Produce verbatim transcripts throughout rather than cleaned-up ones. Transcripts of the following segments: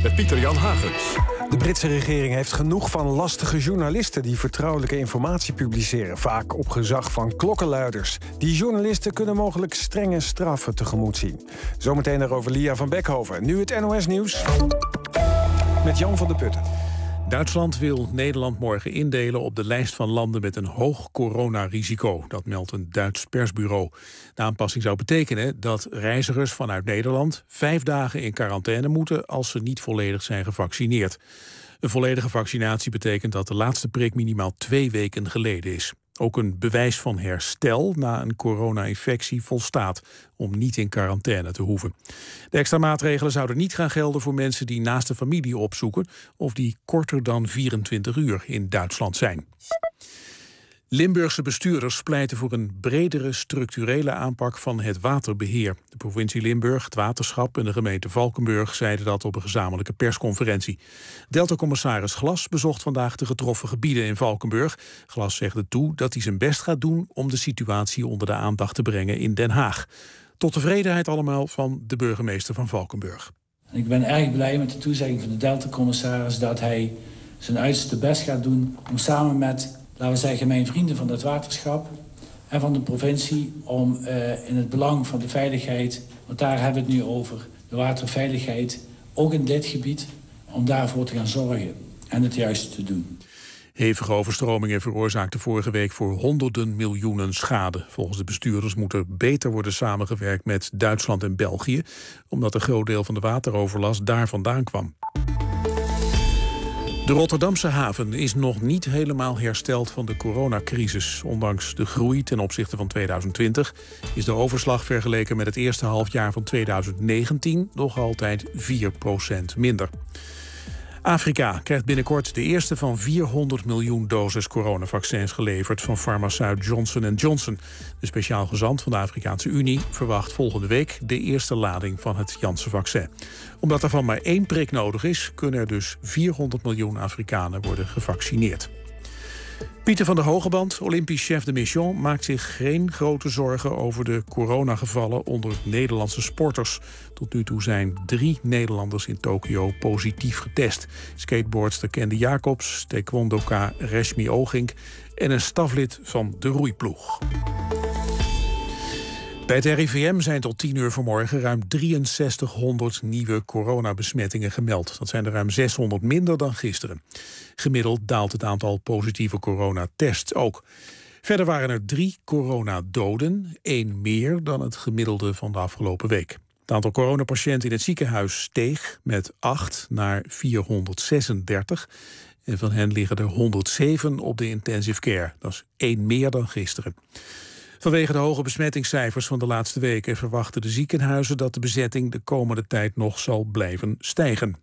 met Pieter-Jan Hagens. De Britse regering heeft genoeg van lastige journalisten die vertrouwelijke informatie publiceren, vaak op gezag van klokkenluiders. Die journalisten kunnen mogelijk strenge straffen tegemoet zien. Zometeen daarover Lia van Beckhoven. Nu het N O S-nieuws met Jan van der Putten. Duitsland wil Nederland morgen indelen op de lijst van landen met een hoog coronarisico. Dat meldt een Duits persbureau. De aanpassing zou betekenen dat reizigers vanuit Nederland vijf dagen in quarantaine moeten als ze niet volledig zijn gevaccineerd. Een volledige vaccinatie betekent dat de laatste prik minimaal twee weken geleden is. Ook een bewijs van herstel na een corona-infectie volstaat om niet in quarantaine te hoeven. De extra maatregelen zouden niet gaan gelden voor mensen die naast de familie opzoeken of die korter dan vierentwintig uur in Duitsland zijn. Limburgse bestuurders pleiten voor een bredere structurele aanpak van het waterbeheer. De provincie Limburg, het waterschap en de gemeente Valkenburg zeiden dat op een gezamenlijke persconferentie. Delta-commissaris Glas bezocht vandaag de getroffen gebieden in Valkenburg. Glas zegt er toe dat hij zijn best gaat doen om de situatie onder de aandacht te brengen in Den Haag. Tot tevredenheid allemaal van de burgemeester van Valkenburg. Ik ben erg blij met de toezegging van de Delta-commissaris dat hij zijn uiterste best gaat doen om samen met, laten we zeggen, mijn vrienden van het waterschap en van de provincie om uh, in het belang van de veiligheid, want daar hebben we het nu over, de waterveiligheid, ook in dit gebied, om daarvoor te gaan zorgen en het juiste te doen. Hevige overstromingen veroorzaakten vorige week voor honderden miljoenen schade. Volgens de bestuurders moet er beter worden samengewerkt met Duitsland en België, omdat een groot deel van de wateroverlast daar vandaan kwam. De Rotterdamse haven is nog niet helemaal hersteld van de coronacrisis. Ondanks de groei ten opzichte van tweeduizend twintig is de overslag vergeleken met het eerste halfjaar van tweeduizend negentien nog altijd vier procent minder. Afrika krijgt binnenkort de eerste van vierhonderd miljoen doses coronavaccins geleverd van farmaceut Johnson en Johnson. De speciaal gezant van de Afrikaanse Unie verwacht volgende week de eerste lading van het Janssen-vaccin. Omdat er van maar één prik nodig is, kunnen er dus vierhonderd miljoen Afrikanen worden gevaccineerd. Pieter van der Hogeband, Olympisch chef de mission, maakt zich geen grote zorgen over de coronagevallen onder Nederlandse sporters. Tot nu toe zijn drie Nederlanders in Tokio positief getest. Skateboardster Candy Jacobs, taekwondoka Reshmi Ogink en een staflid van de roeiploeg. Bij het R I V M zijn tot tien uur vanmorgen ruim drieënzestighonderd nieuwe coronabesmettingen gemeld. Dat zijn er ruim zeshonderd minder dan gisteren. Gemiddeld daalt het aantal positieve coronatests ook. Verder waren er drie coronadoden, één meer dan het gemiddelde van de afgelopen week. Het aantal coronapatiënten in het ziekenhuis steeg met acht naar vierhonderdzesendertig. En van hen liggen er honderdzeven op de intensive care. Dat is één meer dan gisteren. Vanwege de hoge besmettingscijfers van de laatste weken verwachten de ziekenhuizen dat de bezetting de komende tijd nog zal blijven stijgen.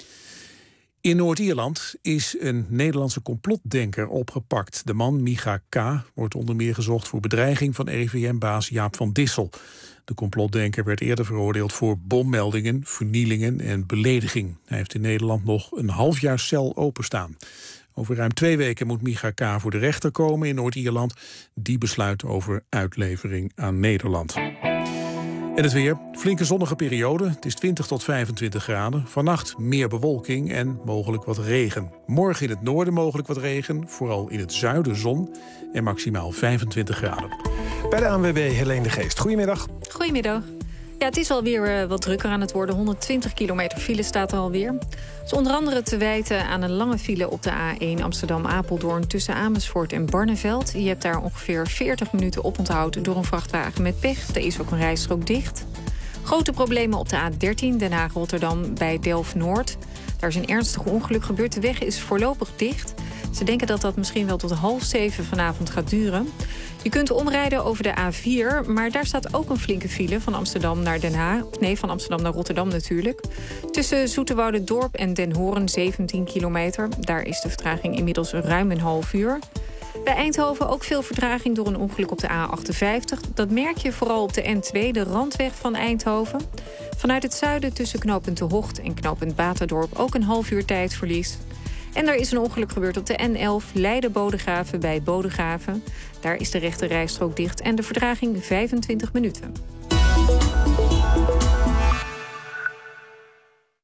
In Noord-Ierland is een Nederlandse complotdenker opgepakt. De man, Micha K., wordt onder meer gezocht voor bedreiging van R I V M-baas Jaap van Dissel. De complotdenker werd eerder veroordeeld voor bommeldingen, vernielingen en belediging. Hij heeft in Nederland nog een half jaar cel openstaan. Over ruim twee weken moet Micha K. voor de rechter komen in Noord-Ierland. Die besluit over uitlevering aan Nederland. En het weer. Flinke zonnige periode. Het is twintig tot vijfentwintig graden. Vannacht meer bewolking en mogelijk wat regen. Morgen in het noorden mogelijk wat regen. Vooral in het zuiden zon. En maximaal vijfentwintig graden. Bij de A N W B Helene de Geest. Goedemiddag. Goedemiddag. Ja, het is alweer uh, wat drukker aan het worden. honderdtwintig kilometer file staat er alweer. Het is onder andere te wijten aan een lange file op de A één Amsterdam-Apeldoorn tussen Amersfoort en Barneveld. Je hebt daar ongeveer veertig minuten op onthouden door een vrachtwagen met pech. Er is ook een rijstrook dicht. Grote problemen op de A dertien Den Haag-Rotterdam bij Delft-Noord. Daar is een ernstig ongeluk gebeurd. De weg is voorlopig dicht. Ze denken dat dat misschien wel tot half zeven vanavond gaat duren. Je kunt omrijden over de A vier, maar daar staat ook een flinke file van Amsterdam naar Den Haag. Nee, van Amsterdam naar Rotterdam natuurlijk. Tussen Zoeterwoude-Dorp en Den Horen zeventien kilometer. Daar is de vertraging inmiddels ruim een half uur. Bij Eindhoven ook veel vertraging door een ongeluk op de A achtenvijftig. Dat merk je vooral op de N twee, de randweg van Eindhoven. Vanuit het zuiden tussen knooppunt De Hocht en knooppunt Baterdorp ook een half uur tijdverlies. En er is een ongeluk gebeurd op de N elf Leiden-Bodegraven bij Bodegraven. Daar is de rechte rijstrook dicht en de vertraging vijfentwintig minuten.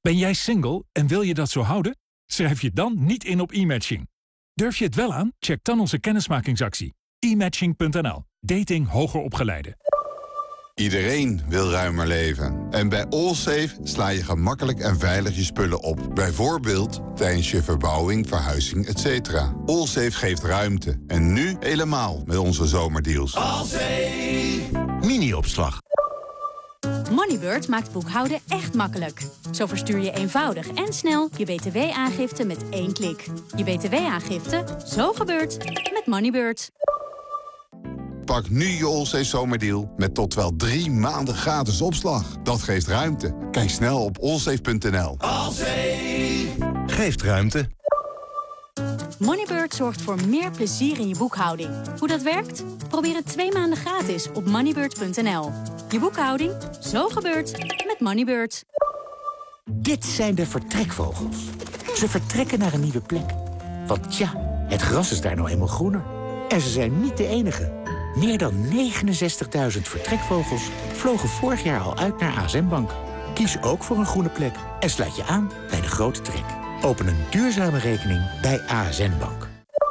Ben jij single en wil je dat zo houden? Schrijf je dan niet in op e-matching. Durf je het wel aan? Check dan onze kennismakingsactie. e matching punt n l. Dating hoger opgeleiden. Iedereen wil ruimer leven. En bij Allsafe sla je gemakkelijk en veilig je spullen op. Bijvoorbeeld tijdens je verbouwing, verhuizing, et cetera. Allsafe geeft ruimte. En nu helemaal met onze zomerdeals. Allsafe. Mini-opslag. Moneybird maakt boekhouden echt makkelijk. Zo verstuur je eenvoudig en snel je B T W-aangifte met één klik. Je B T W-aangifte, zo gebeurt, met Moneybird. Pak nu je Allsafe zomerdeal met tot wel drie maanden gratis opslag. Dat geeft ruimte. Kijk snel op allsafe punt n l. Allsafe geeft ruimte. Moneybird zorgt voor meer plezier in je boekhouding. Hoe dat werkt? Probeer het twee maanden gratis op moneybird punt n l. Je boekhouding, zo gebeurt, met Moneybird. Dit zijn de vertrekvogels. Ze vertrekken naar een nieuwe plek. Want ja, het gras is daar nou eenmaal groener. En ze zijn niet de enige. Meer dan negenenzestigduizend vertrekvogels vlogen vorig jaar al uit naar A S N Bank. Kies ook voor een groene plek en sluit je aan bij de grote trek. Open een duurzame rekening bij A S N Bank.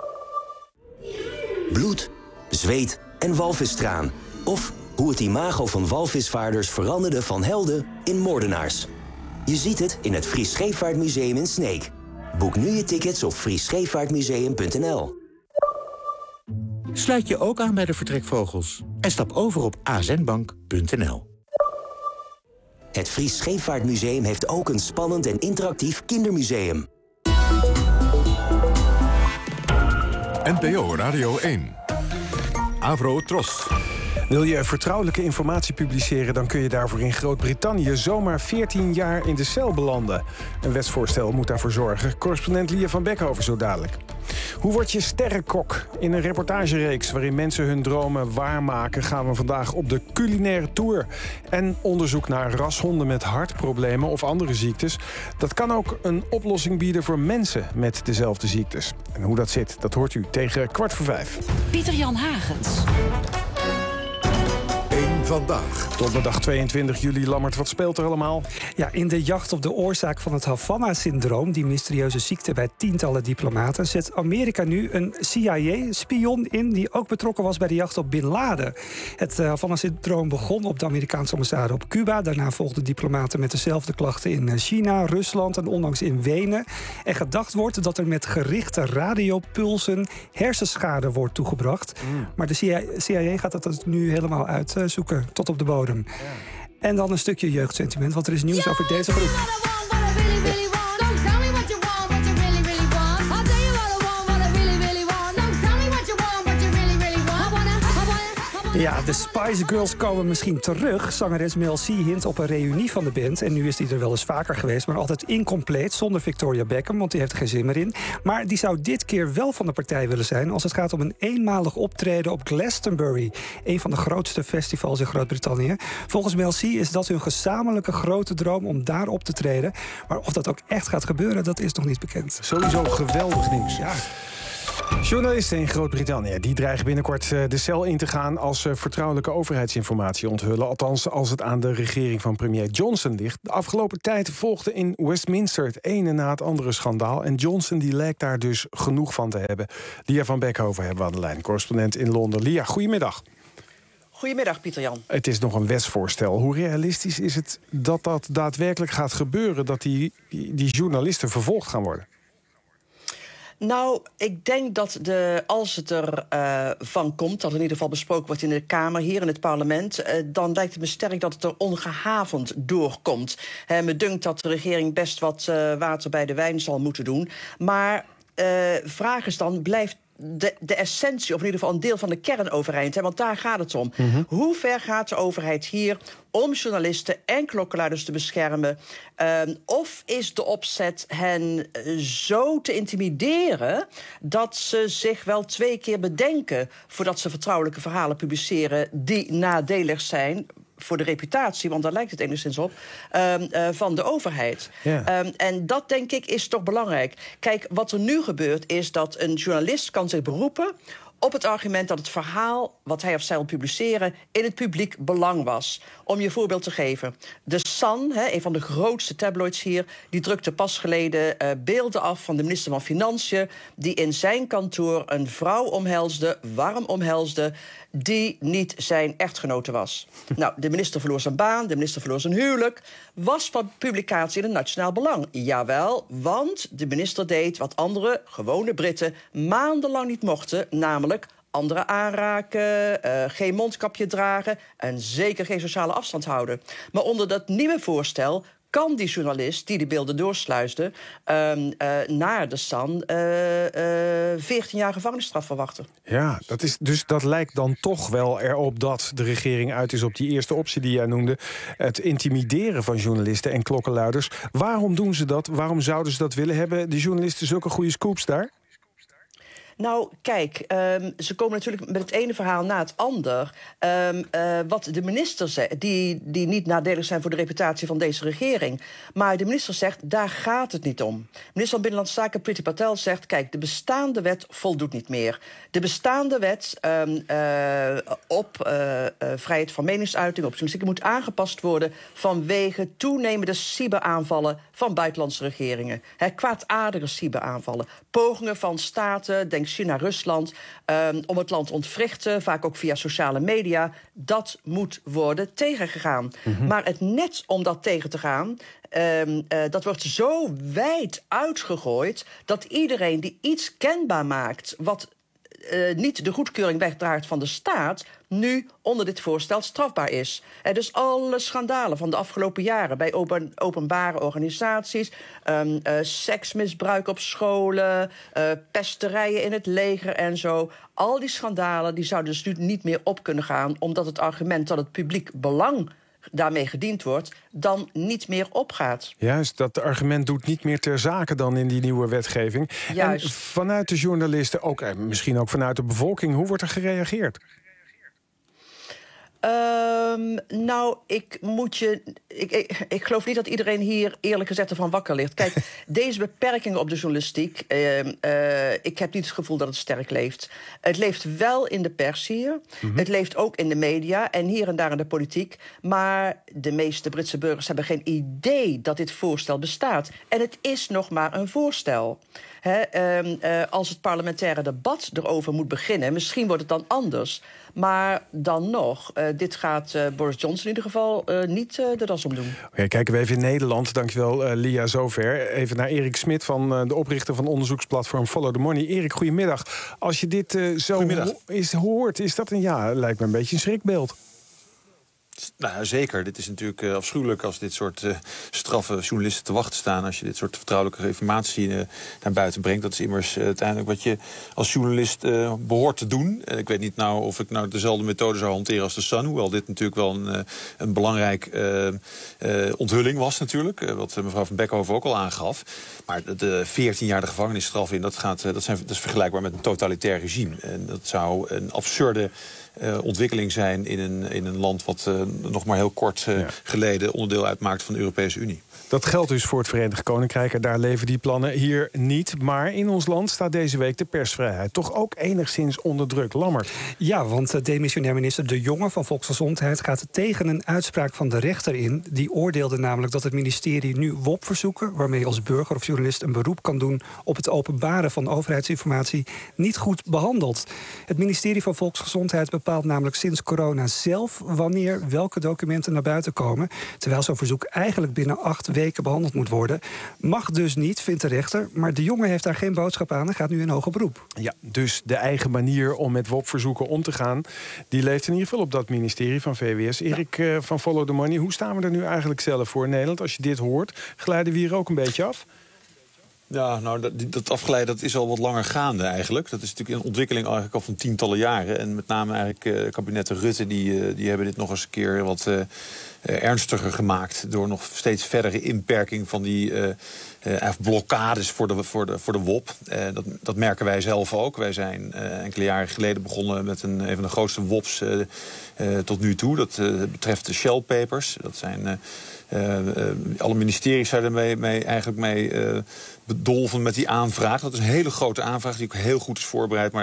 Bloed, zweet en walvistraan. Of hoe het imago van walvisvaarders veranderde van helden in moordenaars. Je ziet het in het Fries Scheepvaartmuseum in Sneek. Boek nu je tickets op fries scheepvaartmuseum punt n l. Sluit je ook aan bij de vertrekvogels en stap over op a s n bank punt n l. Het Fries Scheepvaartmuseum heeft ook een spannend en interactief kindermuseum. N P O Radio één. Avro Tros. Wil je vertrouwelijke informatie publiceren, dan kun je daarvoor in Groot-Brittannië zomaar veertien jaar in de cel belanden. Een wetsvoorstel moet daarvoor zorgen. Correspondent Lia van Beckhoven zo dadelijk. Hoe word je sterrenkok? In een reportagereeks waarin mensen hun dromen waarmaken, gaan we vandaag op de culinaire tour. En onderzoek naar rashonden met hartproblemen of andere ziektes. Dat kan ook een oplossing bieden voor mensen met dezelfde ziektes. En hoe dat zit, dat hoort u tegen kwart voor vijf. Pieter-Jan Hagens. Vandaag. Donderdag tweeëntwintig juli. Lammert, wat speelt er allemaal? Ja, in de jacht op de oorzaak van het Havana-syndroom, die mysterieuze ziekte bij tientallen diplomaten, zet Amerika nu een C I A-spion in die ook betrokken was bij de jacht op Bin Laden. Het uh, Havana-syndroom begon op de Amerikaanse ambassade op Cuba. Daarna volgden diplomaten met dezelfde klachten in China, Rusland en onlangs in Wenen. En gedacht wordt dat er met gerichte radiopulsen hersenschade wordt toegebracht. Mm. Maar de C I A gaat dat nu helemaal uitzoeken. Tot op de bodem. Ja. En dan een stukje jeugdsentiment, want er is nieuws over deze groep. Ja, de Spice Girls komen misschien terug. Zangeres Mel C hint op een reunie van de band. En nu is die er wel eens vaker geweest, maar altijd incompleet, zonder Victoria Beckham, want die heeft er geen zin meer in. Maar die zou dit keer wel van de partij willen zijn als het gaat om een eenmalig optreden op Glastonbury. Een van de grootste festivals in Groot-Brittannië. Volgens Mel C is dat hun gezamenlijke grote droom om daar op te treden. Maar of dat ook echt gaat gebeuren, dat is nog niet bekend. Sowieso geweldig nieuws. Ja. Journalisten in Groot-Brittannië die dreigen binnenkort de cel in te gaan als ze vertrouwelijke overheidsinformatie onthullen. Althans, als het aan de regering van premier Johnson ligt. De afgelopen tijd volgde in Westminster het ene na het andere schandaal. En Johnson die lijkt daar dus genoeg van te hebben. Lia van Beckhoven hebben we aan de lijn, correspondent in Londen. Lia, goedemiddag. Goedemiddag, Pieter-Jan. Het is nog een wetsvoorstel. Hoe realistisch is het dat dat daadwerkelijk gaat gebeuren, dat die, die, die journalisten vervolgd gaan worden? Nou, ik denk dat de, als het er uh, van komt, dat in ieder geval besproken wordt in de Kamer, hier in het parlement, uh, dan lijkt het me sterk dat het er ongehavend doorkomt. Uh, me dunkt dat de regering best wat uh, water bij de wijn zal moeten doen. Maar uh, vraag is dan, blijft De, de essentie, of in ieder geval een deel van de kern overeind. Hè? Want daar gaat het om. Mm-hmm. Hoe ver gaat de overheid hier om journalisten en klokkenluiders te beschermen? Um, of is de opzet hen zo te intimideren dat ze zich wel twee keer bedenken voordat ze vertrouwelijke verhalen publiceren die nadelig zijn voor de reputatie, want daar lijkt het enigszins op, um, uh, van de overheid. Ja. Um, en dat, denk ik, is toch belangrijk. Kijk, wat er nu gebeurt is dat een journalist kan zich beroepen op het argument dat het verhaal wat hij of zij wil publiceren in het publiek belang was. Om je een voorbeeld te geven. De Sun, hè, een van de grootste tabloids hier, die drukte pas geleden uh, beelden af van de minister van Financiën, die in zijn kantoor een vrouw omhelsde, warm omhelsde, die niet zijn echtgenote was. Nou, de minister verloor zijn baan, de minister verloor zijn huwelijk. Was van publicatie in het nationaal belang? Jawel, want de minister deed wat andere, gewone Britten, maandenlang niet mochten, namelijk anderen aanraken, uh, geen mondkapje dragen en zeker geen sociale afstand houden. Maar onder dat nieuwe voorstel kan die journalist die die beelden doorsluisde um, uh, naar de Sun uh, uh, veertien jaar gevangenisstraf verwachten. Ja, dat is, dus dat lijkt dan toch wel erop dat de regering uit is op die eerste optie die jij noemde. Het intimideren van journalisten en klokkenluiders. Waarom doen ze dat? Waarom zouden ze dat willen? Hebben de journalisten zulke goede scoops daar? Nou, kijk, um, ze komen natuurlijk met het ene verhaal na het ander. Um, uh, wat de minister zegt, die, die niet nadelig zijn voor de reputatie van deze regering. Maar de minister zegt, daar gaat het niet om. Minister van Binnenlandse Zaken Priti Patel zegt, kijk, de bestaande wet voldoet niet meer. De bestaande wet um, uh, op uh, uh, vrijheid van meningsuiting, op journalistiek, moet aangepast worden vanwege toenemende cyberaanvallen van buitenlandse regeringen. He, kwaadaardige cyberaanvallen. Pogingen van staten, denk China, Rusland, um, om het land te ontwrichten, vaak ook via sociale media. Dat moet worden tegengegaan. Mm-hmm. Maar het net om dat tegen te gaan, Um, uh, dat wordt zo wijd uitgegooid dat iedereen die iets kenbaar maakt wat uh, niet de goedkeuring wegdraagt van de staat, nu onder dit voorstel strafbaar is. Uh, dus alle schandalen van de afgelopen jaren bij open, openbare organisaties, um, uh, seksmisbruik op scholen, uh, pesterijen in het leger en zo. Al die schandalen die zouden dus nu niet meer op kunnen gaan, omdat het argument dat het publiek belang daarmee gediend wordt, dan niet meer opgaat. Juist, dat argument doet niet meer ter zake dan in die nieuwe wetgeving. Juist. En vanuit de journalisten, ook, eh, misschien ook vanuit de bevolking, hoe wordt er gereageerd? Um, nou, ik moet je. Ik, ik, ik geloof niet dat iedereen hier eerlijk gezegd ervan wakker ligt. Kijk, deze beperkingen op de journalistiek, Uh, uh, ik heb niet het gevoel dat het sterk leeft. Het leeft wel in de pers hier. Mm-hmm. Het leeft ook in de media en hier en daar in de politiek. Maar de meeste Britse burgers hebben geen idee dat dit voorstel bestaat. En het is nog maar een voorstel. He, um, uh, als het parlementaire debat erover moet beginnen, misschien wordt het dan anders. Maar dan nog, uh, dit gaat uh, Boris Johnson in ieder geval uh, niet uh, de das omdoen. Oké, kijken we even in Nederland. Dankjewel, uh, Lia, zover. Even naar Erik Smit, van uh, de oprichter van onderzoeksplatform Follow the Money. Erik, goedemiddag. Als je dit uh, zo ho- is, hoort, is dat een, ja, lijkt me een beetje een schrikbeeld. Nou, zeker. Dit is natuurlijk uh, afschuwelijk als dit soort uh, straffe journalisten te wachten staan. Als je dit soort vertrouwelijke informatie uh, naar buiten brengt. Dat is immers uh, uiteindelijk wat je als journalist uh, behoort te doen. Uh, ik weet niet nou of ik nou dezelfde methode zou hanteren als de Sun. Hoewel dit natuurlijk wel een, uh, een belangrijk uh, uh, onthulling was natuurlijk. Uh, wat mevrouw van Beckhoven ook al aangaf. Maar de veertien jaar de gevangenisstraf in, dat, gaat, uh, dat, zijn, dat is vergelijkbaar met een totalitair regime. En dat zou een absurde Uh, ontwikkeling zijn in een, in een land wat uh, nog maar heel kort uh, ja. geleden onderdeel uitmaakt van de Europese Unie. Dat geldt dus voor het Verenigd Koninkrijk. En daar leven die plannen hier niet. Maar in ons land staat deze week de persvrijheid toch ook enigszins onder druk. Lammer. Ja, want demissionair minister De Jonge van Volksgezondheid gaat tegen een uitspraak van de rechter in. Die oordeelde namelijk dat het ministerie nu W O P-verzoeken, waarmee je als burger of journalist een beroep kan doen op het openbaren van overheidsinformatie, niet goed behandelt. Het ministerie van Volksgezondheid bepaalt namelijk sinds corona zelf wanneer welke documenten naar buiten komen, terwijl zo'n verzoek eigenlijk binnen acht weken behandeld moet worden. Mag dus niet, vindt de rechter. Maar De Jonge heeft daar geen boodschap aan en gaat nu in hoger beroep. Ja, dus de eigen manier om met W O P-verzoeken om te gaan, die leeft in ieder geval op dat ministerie van V W S. Erik uh, van Follow the Money, hoe staan we er nu eigenlijk zelf voor in Nederland? Als je dit hoort, glijden we hier ook een beetje af? Ja, nou, dat, dat afgeleiden dat is al wat langer gaande eigenlijk. Dat is natuurlijk een ontwikkeling eigenlijk al van tientallen jaren. En met name eigenlijk uh, kabinetten Rutte, die, uh, die hebben dit nog eens een keer wat uh, uh, ernstiger gemaakt door nog steeds verdere inperking van die uh, uh, blokkades voor de, voor de, voor de W O P. Uh, dat, dat merken wij zelf ook. Wij zijn uh, enkele jaren geleden begonnen met een, een van de grootste W O P's uh, uh, tot nu toe. Dat uh, betreft de Shell Papers. Dat zijn Uh, Uh, uh, alle ministeries zijn er mee, mee, eigenlijk mee uh, bedolven met die aanvraag. Dat is een hele grote aanvraag die ook heel goed is voorbereid. Maar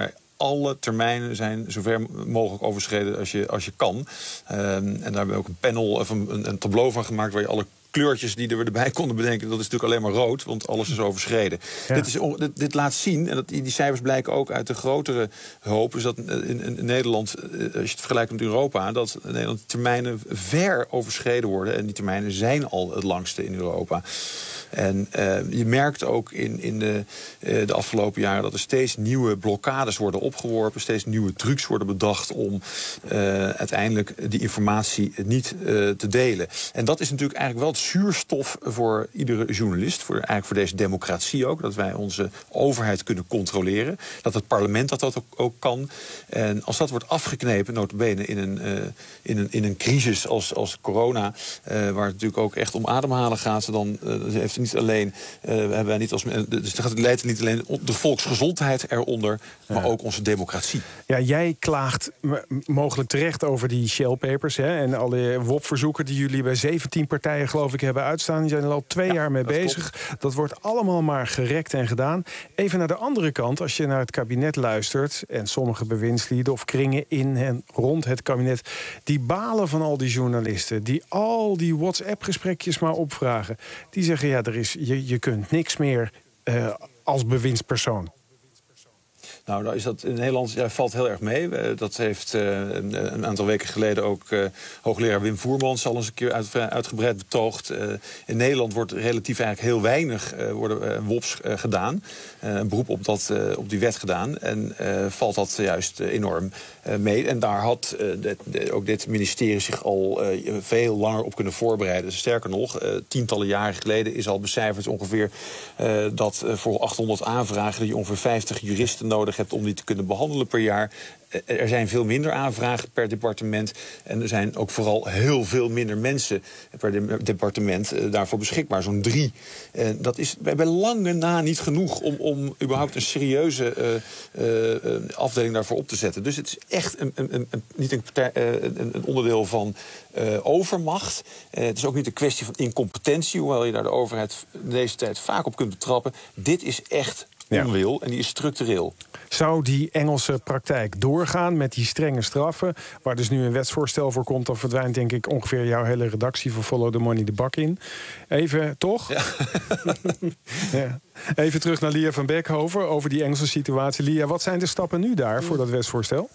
alle termijnen zijn zover mogelijk overschreden als je, als je kan. Um, en daar hebben we ook een panel of een, een tableau van gemaakt waar je alle kleurtjes die we erbij konden bedenken, dat is natuurlijk alleen maar rood, want alles is overschreden. Ja. Dit, is, dit, dit laat zien, en dat, die cijfers blijken ook uit de grotere hoop, is dat in, in Nederland, als je het vergelijkt met Europa, dat in Nederland termijnen ver overschreden worden. En die termijnen zijn al het langste in Europa. En uh, je merkt ook in, in de, uh, de afgelopen jaren dat er steeds nieuwe blokkades worden opgeworpen, steeds nieuwe trucs worden bedacht om uh, uiteindelijk die informatie niet uh, te delen. En dat is natuurlijk eigenlijk wel het zuurstof voor iedere journalist, voor, eigenlijk voor deze democratie ook, dat wij onze overheid kunnen controleren, dat het parlement dat, dat ook, ook kan. En als dat wordt afgeknepen, nota bene in een, uh, in een, in een crisis als, als corona, uh, waar het natuurlijk ook echt om ademhalen gaat, dan uh, heeft het niet alleen, uh, hebben wij niet als, dus het leidt niet alleen de volksgezondheid eronder, maar ja. ook onze democratie. Ja, jij klaagt m- mogelijk terecht over die Shell Papers, hè, en alle W O P-verzoeken die jullie bij zeventien partijen geloof ik hebben uitstaan. Die zijn er al twee ja, jaar mee dat bezig. Klopt. Dat wordt allemaal maar gerekt en gedaan. Even naar de andere kant, als je naar het kabinet luistert en sommige bewindslieden of kringen in en rond het kabinet, die balen van al die journalisten, die al die WhatsApp-gesprekjes maar opvragen. Die zeggen, ja, er is, je, je kunt niks meer uh, als bewindspersoon. Nou, nou is dat in Nederland ja, valt heel erg mee. Uh, dat heeft uh, een, een aantal weken geleden ook uh, hoogleraar Wim Voermans al eens een keer uit, uitgebreid betoogd. Uh, in Nederland wordt relatief eigenlijk heel weinig uh, worden uh, W O P's uh, gedaan. Uh, een beroep op, dat, uh, op die wet gedaan. En uh, valt dat juist uh, enorm uh, mee. En daar had uh, de, de, ook dit ministerie zich al uh, veel langer op kunnen voorbereiden. Dus sterker nog, uh, tientallen jaren geleden is al becijferd ongeveer uh, dat uh, voor achthonderd aanvragen dat je ongeveer vijftig juristen nodig hebt om die te kunnen behandelen per jaar. Er zijn veel minder aanvragen per departement. En er zijn ook vooral heel veel minder mensen per de departement uh, daarvoor beschikbaar. Zo'n drie. En dat is bij lange na niet genoeg om, om überhaupt een serieuze uh, uh, afdeling daarvoor op te zetten. Dus het is echt een, een, een, een, niet een, een, een onderdeel van uh, overmacht. Uh, het is ook niet een kwestie van incompetentie, hoewel je daar de overheid in deze tijd vaak op kunt betrappen. Dit is echt onwil en die is structureel. Zou die Engelse praktijk doorgaan met die strenge straffen, waar dus nu een wetsvoorstel voor komt, dan verdwijnt denk ik ongeveer jouw hele redactie van Follow the Money de bak in. Even, toch? Ja. ja. Even terug naar Lia van Beckhoven over die Engelse situatie. Lia, wat zijn de stappen nu daar voor dat wetsvoorstel?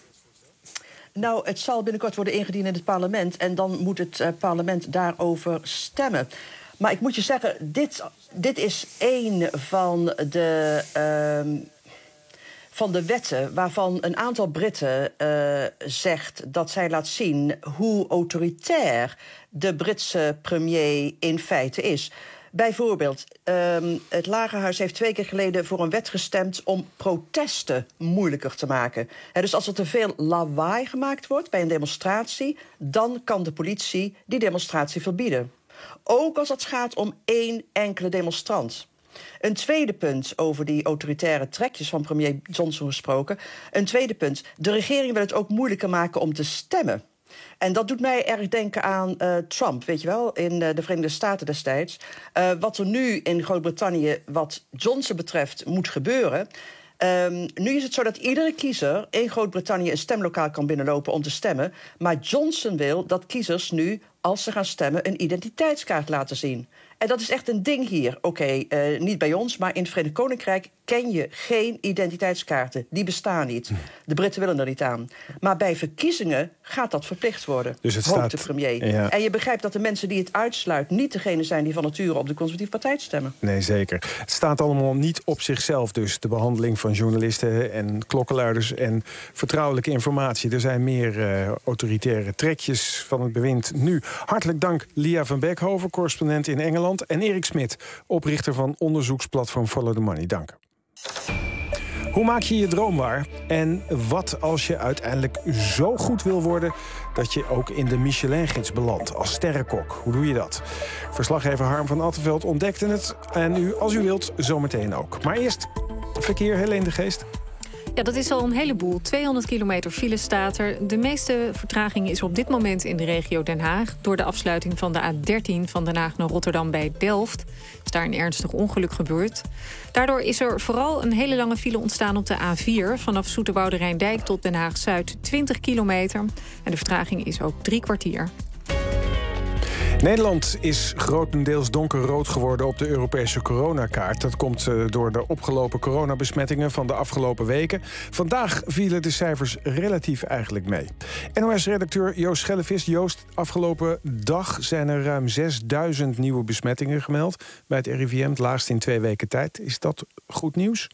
Nou, het zal binnenkort worden ingediend in het parlement en dan moet het uh, parlement daarover stemmen. Maar ik moet je zeggen, dit, dit is één van de, uh, van de wetten waarvan een aantal Britten uh, zegt dat zij laat zien hoe autoritair de Britse premier in feite is. Bijvoorbeeld, um, het Lagerhuis heeft twee keer geleden voor een wet gestemd om protesten moeilijker te maken. He, dus als er te veel lawaai gemaakt wordt bij een demonstratie, dan kan de politie die demonstratie verbieden. Ook als het gaat om één enkele demonstrant. Een tweede punt over die autoritaire trekjes van premier Johnson gesproken. Een tweede punt. De regering wil het ook moeilijker maken om te stemmen. En dat doet mij erg denken aan uh, Trump, weet je wel, in uh, de Verenigde Staten destijds. Uh, wat er nu in Groot-Brittannië, wat Johnson betreft, moet gebeuren. Um, nu is het zo dat iedere kiezer in Groot-Brittannië een stemlokaal kan binnenlopen om te stemmen. Maar Johnson wil dat kiezers nu, als ze gaan stemmen, een identiteitskaart laten zien. En dat is echt een ding hier. Oké, okay, uh, niet bij ons, maar in het Verenigd Koninkrijk ken je geen identiteitskaarten. Die bestaan niet. De Britten willen er niet aan. Maar bij verkiezingen gaat dat verplicht worden. Dus het hoopt staat, de premier. Ja. En je begrijpt dat de mensen die het uitsluit niet degene zijn die van nature op de Conservatieve Partij stemmen. Nee, zeker. Het staat allemaal niet op zichzelf dus. De behandeling van journalisten en klokkenluiders en vertrouwelijke informatie. Er zijn meer uh, autoritaire trekjes van het bewind nu. Hartelijk dank Lia van Beckhoven, correspondent in Engeland. En Erik Smit, oprichter van onderzoeksplatform Follow the Money. Dank. Hoe maak je je droom waar? En wat als je uiteindelijk zo goed wil worden dat je ook in de Michelin-gids belandt als sterrenkok? Hoe doe je dat? Verslaggever Harm van Attenveld ontdekte het. En u, als u wilt, zometeen ook. Maar eerst verkeer, Helene de Geest. Ja, dat is al een heleboel. tweehonderd kilometer file staat er. De meeste vertraging is op dit moment in de regio Den Haag. Door de afsluiting van de A dertien van Den Haag naar Rotterdam bij Delft is daar een ernstig ongeluk gebeurd. Daardoor is er vooral een hele lange file ontstaan op de A vier... vanaf Zoeterwoude Rijndijk tot Den Haag-Zuid, twintig kilometer. En de vertraging is ook drie kwartier. Nederland is grotendeels donkerrood geworden op de Europese coronakaart. Dat komt door de opgelopen coronabesmettingen van de afgelopen weken. Vandaag vielen de cijfers relatief eigenlijk mee. N O S-redacteur Joost Schellevis. Joost, afgelopen dag zijn er ruim zesduizend nieuwe besmettingen gemeld bij het R I V M, het laagst in twee weken tijd. Is dat goed nieuws?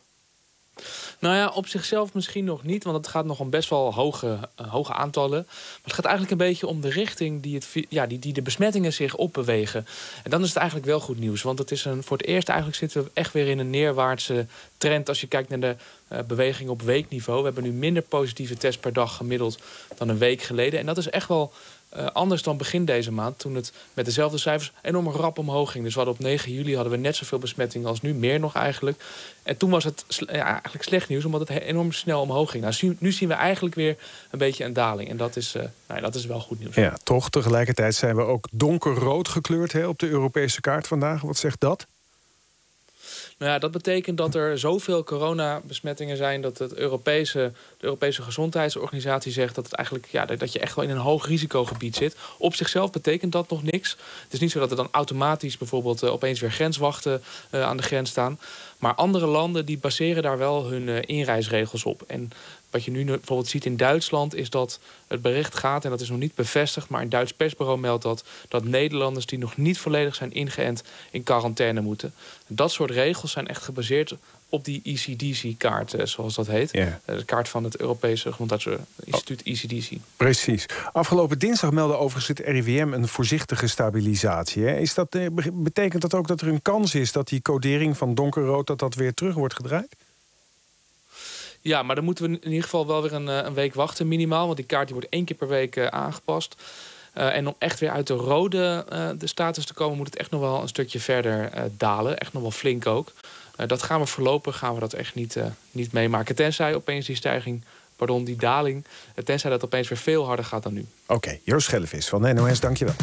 Nou ja, op zichzelf misschien nog niet, want het gaat nog om best wel hoge, uh, hoge aantallen. Maar het gaat eigenlijk een beetje om de richting die, het, ja, die, die de besmettingen zich opbewegen. En dan is het eigenlijk wel goed nieuws, want het is een, voor het eerst eigenlijk zitten we echt weer in een neerwaartse trend als je kijkt naar de uh, beweging op weekniveau. We hebben nu minder positieve tests per dag gemiddeld dan een week geleden. En dat is echt wel Uh, anders dan begin deze maand, toen het met dezelfde cijfers enorm rap omhoog ging. Dus we hadden op negen juli hadden we net zoveel besmettingen als nu, meer nog eigenlijk. En toen was het ja, eigenlijk slecht nieuws, omdat het enorm snel omhoog ging. Nou, nu zien we eigenlijk weer een beetje een daling. En dat is, uh, nou, dat is wel goed nieuws. Ja, toch. Tegelijkertijd zijn we ook donkerrood gekleurd hè, op de Europese kaart vandaag. Wat zegt dat? Nou ja, dat betekent dat er zoveel coronabesmettingen zijn dat het Europese, de Europese Gezondheidsorganisatie zegt dat het eigenlijk ja, dat je echt wel in een hoog risicogebied zit. Op zichzelf betekent dat nog niks. Het is niet zo dat er dan automatisch bijvoorbeeld uh, opeens weer grenswachten uh, aan de grens staan. Maar andere landen die baseren daar wel hun uh, inreisregels op. En wat je nu bijvoorbeeld ziet in Duitsland is dat het bericht gaat, en dat is nog niet bevestigd, maar een Duits persbureau meldt dat, dat Nederlanders die nog niet volledig zijn ingeënt in quarantaine moeten. Dat soort regels zijn echt gebaseerd op die E C D C-kaart, zoals dat heet. Yeah. De kaart van het Europese Gezondheidsinstituut E C D C. Precies. Afgelopen dinsdag meldde overigens het R I V M een voorzichtige stabilisatie. Hè? Is dat, betekent dat ook dat er een kans is dat die codering van donkerrood dat dat weer terug wordt gedraaid? Ja, maar dan moeten we in ieder geval wel weer een, een week wachten minimaal. Want die kaart die wordt één keer per week uh, aangepast. Uh, en om echt weer uit de rode uh, de status te komen, moet het echt nog wel een stukje verder uh, dalen. Echt nog wel flink ook. Uh, dat gaan we voorlopig gaan we dat echt niet, uh, niet meemaken. Tenzij opeens die stijging, pardon, die daling, uh, tenzij dat opeens weer veel harder gaat dan nu. Oké, okay, Joost Schellevis van de N O S, dankjewel.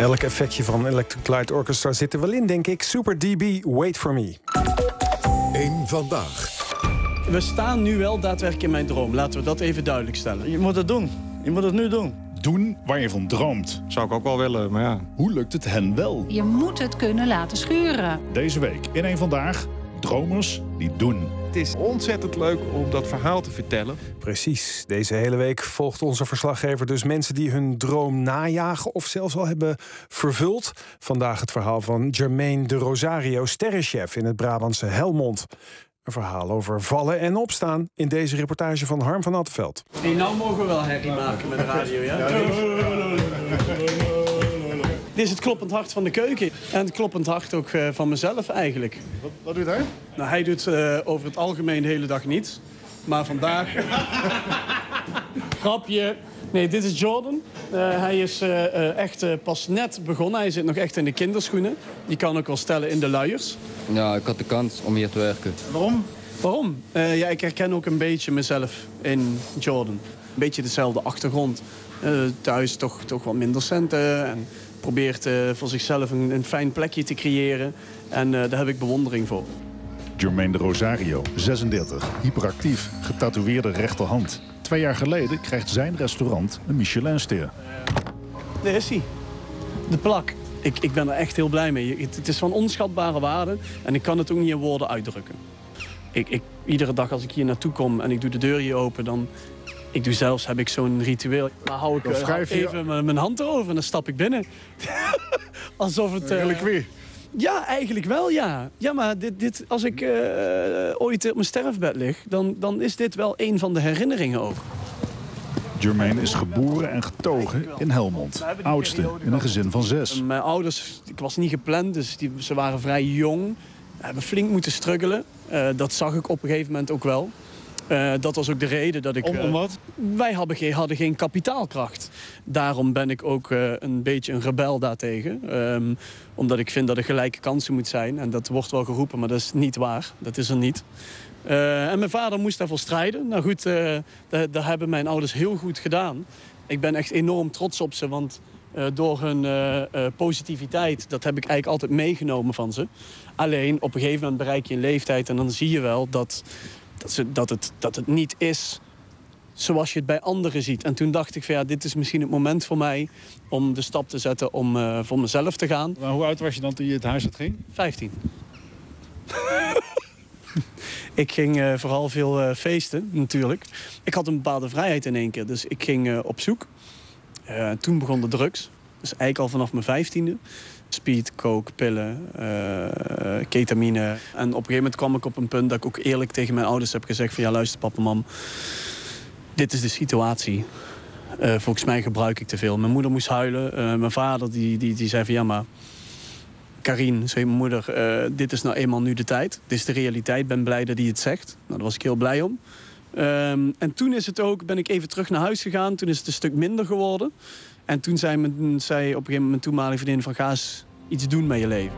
Elk effectje van Electric Light Orchestra zit er wel in, denk ik. Super D B, Wait For Me. Eén vandaag. We staan nu wel daadwerkelijk in mijn droom. Laten we dat even duidelijk stellen. Je moet het doen. Je moet het nu doen. Doen waar je van droomt. Zou ik ook wel willen, maar ja. Hoe lukt het hen wel? Je moet het kunnen laten schuren. Deze week in Eén Vandaag, dromers die doen. Het is ontzettend leuk om dat verhaal te vertellen. Precies. Deze hele week volgt onze verslaggever dus mensen die hun droom najagen of zelfs al hebben vervuld. Vandaag het verhaal van Jermaine de Rosario, sterrenchef in het Brabantse Helmond. Een verhaal over vallen en opstaan in deze reportage van Harm van Attenveld. Hey, nou mogen we wel herrie maken met de radio, ja? ja Dit is het kloppend hart van de keuken. En het kloppend hart ook uh, van mezelf eigenlijk. Wat, wat doet hij? Nou, hij doet uh, over het algemeen de hele dag niets. Maar vandaag... Grapje. Nee, dit is Jordan. Uh, hij is uh, uh, echt uh, pas net begonnen. Hij zit nog echt in de kinderschoenen. Die kan ook wel stellen in de luiers. Ja, ik had de kans om hier te werken. Waarom? Waarom? Uh, ja, ik herken ook een beetje mezelf in Jordan. Een beetje dezelfde achtergrond. Uh, thuis toch, toch wat minder centen. En probeert uh, voor zichzelf een, een fijn plekje te creëren. En uh, daar heb ik bewondering voor. Jermaine de Rosario, zesendertig, hyperactief, getatoeëerde rechterhand. Twee jaar geleden krijgt zijn restaurant een Michelinster. Uh, daar is hij. De plak. Ik, ik ben er echt heel blij mee. Het, het is van onschatbare waarde en ik kan het ook niet in woorden uitdrukken. Ik, ik, iedere dag als ik hier naartoe kom en ik doe de deur hier open, dan... Ik doe zelfs, heb ik zo'n ritueel. Dan hou ik uh, hou even je... mijn hand erover en dan stap ik binnen. Alsof het... Uh... weer. Ja, eigenlijk wel, ja. Ja, maar dit, dit, als ik uh, ooit op mijn sterfbed lig, dan, dan is dit wel een van de herinneringen ook. Jermaine is geboren en getogen in Helmond. Oudste in een gezin van zes. Mijn ouders, ik was niet gepland, dus die, ze waren vrij jong. Hebben flink moeten struggelen. Uh, dat zag ik op een gegeven moment ook wel. Uh, dat was ook de reden dat ik... Om, om wat? Uh, wij hadden geen, hadden geen kapitaalkracht. Daarom ben ik ook uh, een beetje een rebel daartegen. Um, omdat ik vind dat er gelijke kansen moet zijn. En dat wordt wel geroepen, maar dat is niet waar. Dat is er niet. Uh, en mijn vader moest daarvoor strijden. Nou goed, uh, dat, dat hebben mijn ouders heel goed gedaan. Ik ben echt enorm trots op ze, want... Uh, door hun uh, uh, positiviteit, dat heb ik eigenlijk altijd meegenomen van ze. Alleen, op een gegeven moment bereik je een leeftijd... en dan zie je wel dat, dat, ze, dat, het, dat het niet is zoals je het bij anderen ziet. En toen dacht ik van ja, dit is misschien het moment voor mij... om de stap te zetten om uh, voor mezelf te gaan. Maar hoe oud was je dan toen je het huis uit ging? Vijftien. Ik ging uh, vooral veel uh, feesten, natuurlijk. Ik had een bepaalde vrijheid in één keer, dus ik ging uh, op zoek... Uh, toen begon de drugs. Dus eigenlijk al vanaf mijn vijftiende. Speed, coke, pillen, uh, ketamine. En op een gegeven moment kwam ik op een punt dat ik ook eerlijk tegen mijn ouders heb gezegd... van ja, luister papa, mam, dit is de situatie. Uh, volgens mij gebruik ik te veel. Mijn moeder moest huilen. Uh, mijn vader die, die, die zei van ja, maar... Karine, zei mijn moeder, uh, dit is nou eenmaal nu de tijd. Dit is de realiteit, ben blij dat hij het zegt. Nou, daar was ik heel blij om. Um, en toen is het ook, ben ik even terug naar huis gegaan. Toen is het een stuk minder geworden. En toen zei, mijn, zei op een gegeven moment mijn toenmalige vriendin van... ga eens iets doen met je leven.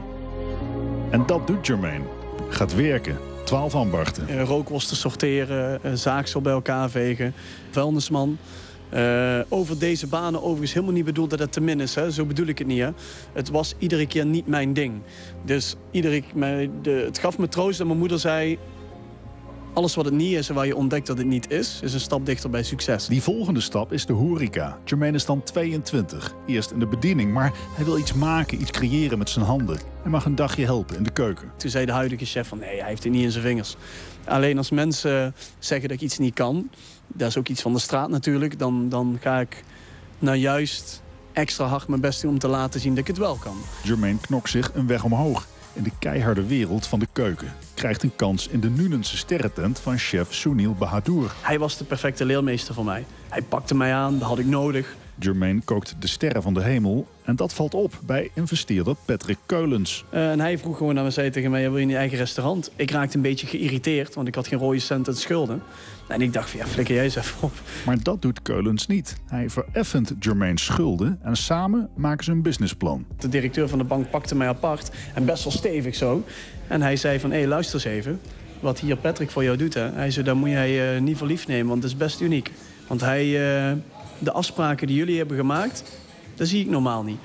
En dat doet Jermaine. Gaat werken. Twaalf ambachten. Uh, rookworsten sorteren, uh, zaagsel bij elkaar vegen. Vuilnisman. Uh, over deze banen overigens helemaal niet bedoeld dat het te min is. Hè? Zo bedoel ik het niet. Hè? Het was iedere keer niet mijn ding. Dus iedere, de, het gaf me troost dat mijn moeder zei... alles wat het niet is en waar je ontdekt dat het niet is... is een stap dichter bij succes. Die volgende stap is de horeca. Jermaine is dan tweeëntwintig. Eerst in de bediening, maar hij wil iets maken, iets creëren met zijn handen. Hij mag een dagje helpen in de keuken. Toen zei de huidige chef van nee, hij heeft het niet in zijn vingers. Alleen als mensen zeggen dat ik iets niet kan... dat is ook iets van de straat natuurlijk... dan, dan ga ik nou juist extra hard mijn best doen om te laten zien dat ik het wel kan. Jermaine knokt zich een weg omhoog. In de keiharde wereld van de keuken. Krijgt een kans in de Nunense sterrentent van chef Sunil Bahadur. Hij was de perfecte leermeester voor mij. Hij pakte mij aan, dat had ik nodig. Jermaine kookt de sterren van de hemel. En dat valt op bij investeerder Patrick Keulens. Uh, en hij vroeg gewoon naar me, zei tegen mij... wil je een eigen restaurant? Ik raakte een beetje geïrriteerd, want ik had geen rode cent aan schulden. En ik dacht van, ja, flikker jij eens even op. Maar dat doet Keulens niet. Hij vereffent Jermaine's schulden en samen maken ze een businessplan. De directeur van de bank pakte mij apart en best wel stevig zo. En hij zei van, hé, hey, luister eens even. Wat hier Patrick voor jou doet, hè. Hij zei, daar moet jij uh, niet voor lief nemen, want het is best uniek. Want hij, uh, de afspraken die jullie hebben gemaakt, dat zie ik normaal niet.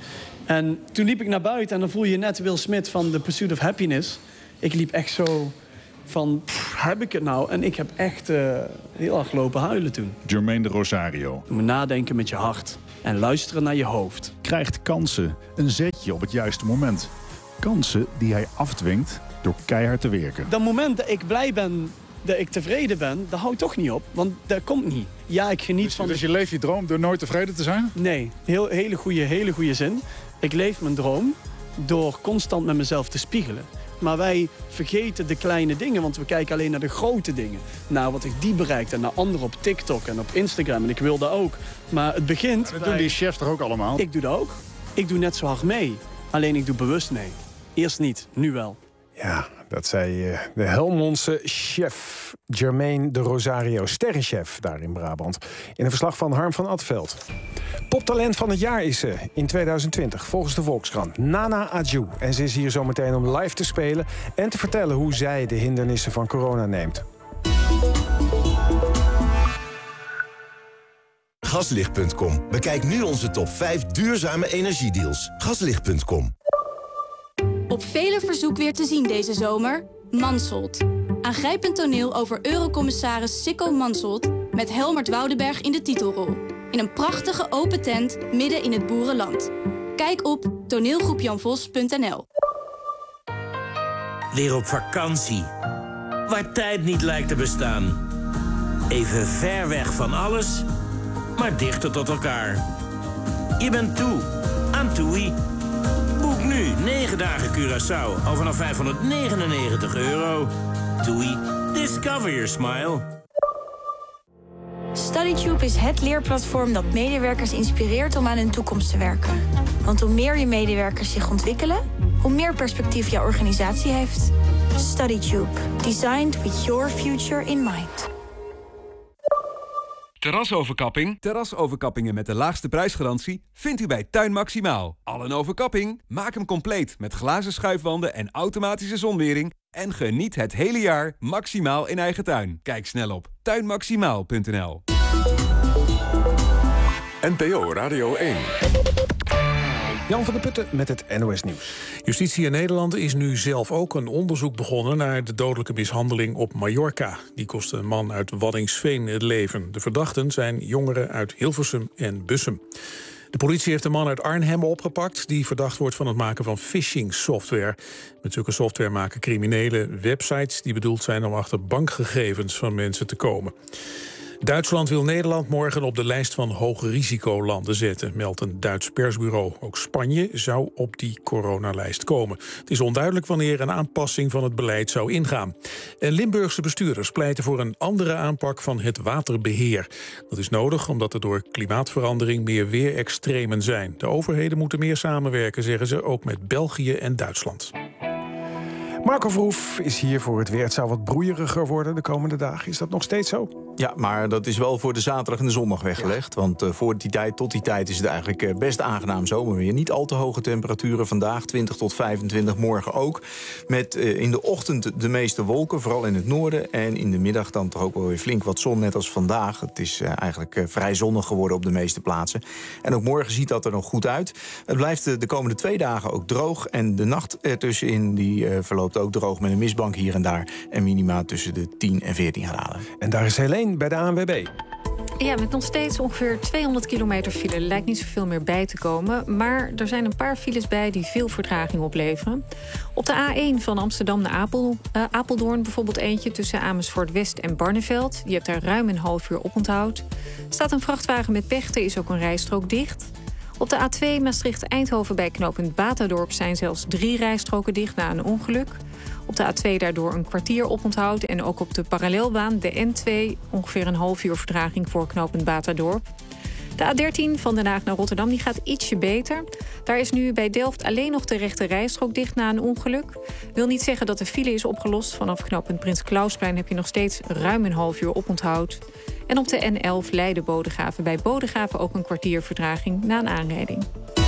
En toen liep ik naar buiten en dan voel je net Will Smith van The Pursuit of Happiness. Ik liep echt zo van, pff, heb ik het nou? En ik heb echt uh, heel erg lopen huilen toen. Jermaine de Rosario. Je moet nadenken met je hart en luisteren naar je hoofd. Krijgt kansen, een zetje op het juiste moment. Kansen die hij afdwingt door keihard te werken. Dat moment dat ik blij ben, dat ik tevreden ben, dat houdt toch niet op. Want dat komt niet. Ja, ik geniet dus, van... Dus je leeft je droom door nooit tevreden te zijn? Nee, heel, hele goede, hele goede zin. Ik leef mijn droom door constant met mezelf te spiegelen. Maar wij vergeten de kleine dingen, want we kijken alleen naar de grote dingen. Naar wat ik die bereikt en naar anderen op TikTok en op Instagram. En ik wil dat ook. Maar het begint... Ja, dat bij... doen die chefs toch ook allemaal? Ik doe dat ook. Ik doe net zo hard mee. Alleen ik doe bewust mee. Eerst niet, nu wel. Ja, dat zei uh, de Helmondse chef Jermaine de Rosario, sterrenchef daar in Brabant. In een verslag van Harm van Adveld. Poptalent van het jaar is ze in tweeduizend twintig, volgens de Volkskrant. Nana Adjou. En ze is hier zometeen om live te spelen en te vertellen hoe zij de hindernissen van corona neemt. Gaslicht punt com. Bekijk nu onze top vijf duurzame energiedeals. Gaslicht punt com. Op vele verzoek weer te zien deze zomer. Mansholt. Aangrijpend toneel over eurocommissaris Sikko Mansholt met Helmert Woudenberg in de titelrol. In een prachtige open tent midden in het boerenland. Kijk op toneelgroep jan vos punt n l. Weer op vakantie. Waar tijd niet lijkt te bestaan. Even ver weg van alles, maar dichter tot elkaar. Je bent toe aan TUI. Boek nu negen dagen Curaçao al vanaf vijfhonderdnegenennegentig euro. TUI. Discover your smile. StudyTube is het leerplatform dat medewerkers inspireert om aan hun toekomst te werken. Want hoe meer je medewerkers zich ontwikkelen, hoe meer perspectief jouw organisatie heeft. StudyTube. Designed with your future in mind. Terrasoverkapping? Terrasoverkappingen met de laagste prijsgarantie vindt u bij Tuin Maximaal. Al een overkapping? Maak hem compleet met glazen schuifwanden en automatische zonwering en geniet het hele jaar maximaal in eigen tuin. Kijk snel op tuin maximaal punt n l. N P O Radio één. Jan van der Putten met het N O S Nieuws. Justitie in Nederland is nu zelf ook een onderzoek begonnen naar de dodelijke mishandeling op Mallorca. Die kostte een man uit Waddinxveen het leven. De verdachten zijn jongeren uit Hilversum en Bussum. De politie heeft een man uit Arnhem opgepakt die verdacht wordt van het maken van phishing software. Met zulke software maken criminelen websites die bedoeld zijn om achter bankgegevens van mensen te komen. Duitsland wil Nederland morgen op de lijst van hoogrisicolanden zetten, meldt een Duits persbureau. Ook Spanje zou op die coronalijst komen. Het is onduidelijk wanneer een aanpassing van het beleid zou ingaan. En Limburgse bestuurders pleiten voor een andere aanpak van het waterbeheer. Dat is nodig omdat er door klimaatverandering meer weerextremen zijn. De overheden moeten meer samenwerken, zeggen ze, ook met België en Duitsland. Marco Verhoef is hier voor het weer. Het zou wat broeieriger worden de komende dagen. Is dat nog steeds zo? Ja, maar dat is wel voor de zaterdag en de zondag weggelegd. Ja. Want uh, voor die tijd, tot die tijd is het eigenlijk uh, best aangenaam zomerweer. Niet al te hoge temperaturen vandaag, twintig tot vijfentwintig, morgen ook. Met uh, in de ochtend de meeste wolken, vooral in het noorden. En in de middag dan toch ook wel weer flink wat zon, net als vandaag. Het is uh, eigenlijk uh, vrij zonnig geworden op de meeste plaatsen. En ook morgen ziet dat er nog goed uit. Het blijft uh, de komende twee dagen ook droog. En de nacht ertussenin die uh, verloopt ook droog met een mistbank hier en daar. En minima tussen de tien en veertien graden. En daar is Helene bij de A N W B. Ja, met nog steeds ongeveer tweehonderd kilometer file. Er lijkt niet zoveel meer bij te komen. Maar er zijn een paar files bij die veel vertraging opleveren. Op de A één van Amsterdam naar Apel, uh, Apeldoorn bijvoorbeeld eentje tussen Amersfoort West en Barneveld. Je hebt daar ruim een half uur oponthoud. Staat een vrachtwagen met pech, er is ook een rijstrook dicht. Op de A twee Maastricht-Eindhoven bij knooppunt Batadorp zijn zelfs drie rijstroken dicht na een ongeluk. Op de A twee daardoor een kwartier oponthoud. En ook op de parallelbaan, de N twee, ongeveer een half uur vertraging voor knooppunt Batadorp. De A dertien van Den Haag naar Rotterdam die gaat ietsje beter. Daar is nu bij Delft alleen nog de rechte rijstrook dicht na een ongeluk. Wil niet zeggen dat de file is opgelost. Vanaf knooppunt Prins Klausplein heb je nog steeds ruim een half uur oponthoud. En op de N elf Leiden-Bodegraven bij Bodegraven ook een kwartier vertraging na een aanrijding.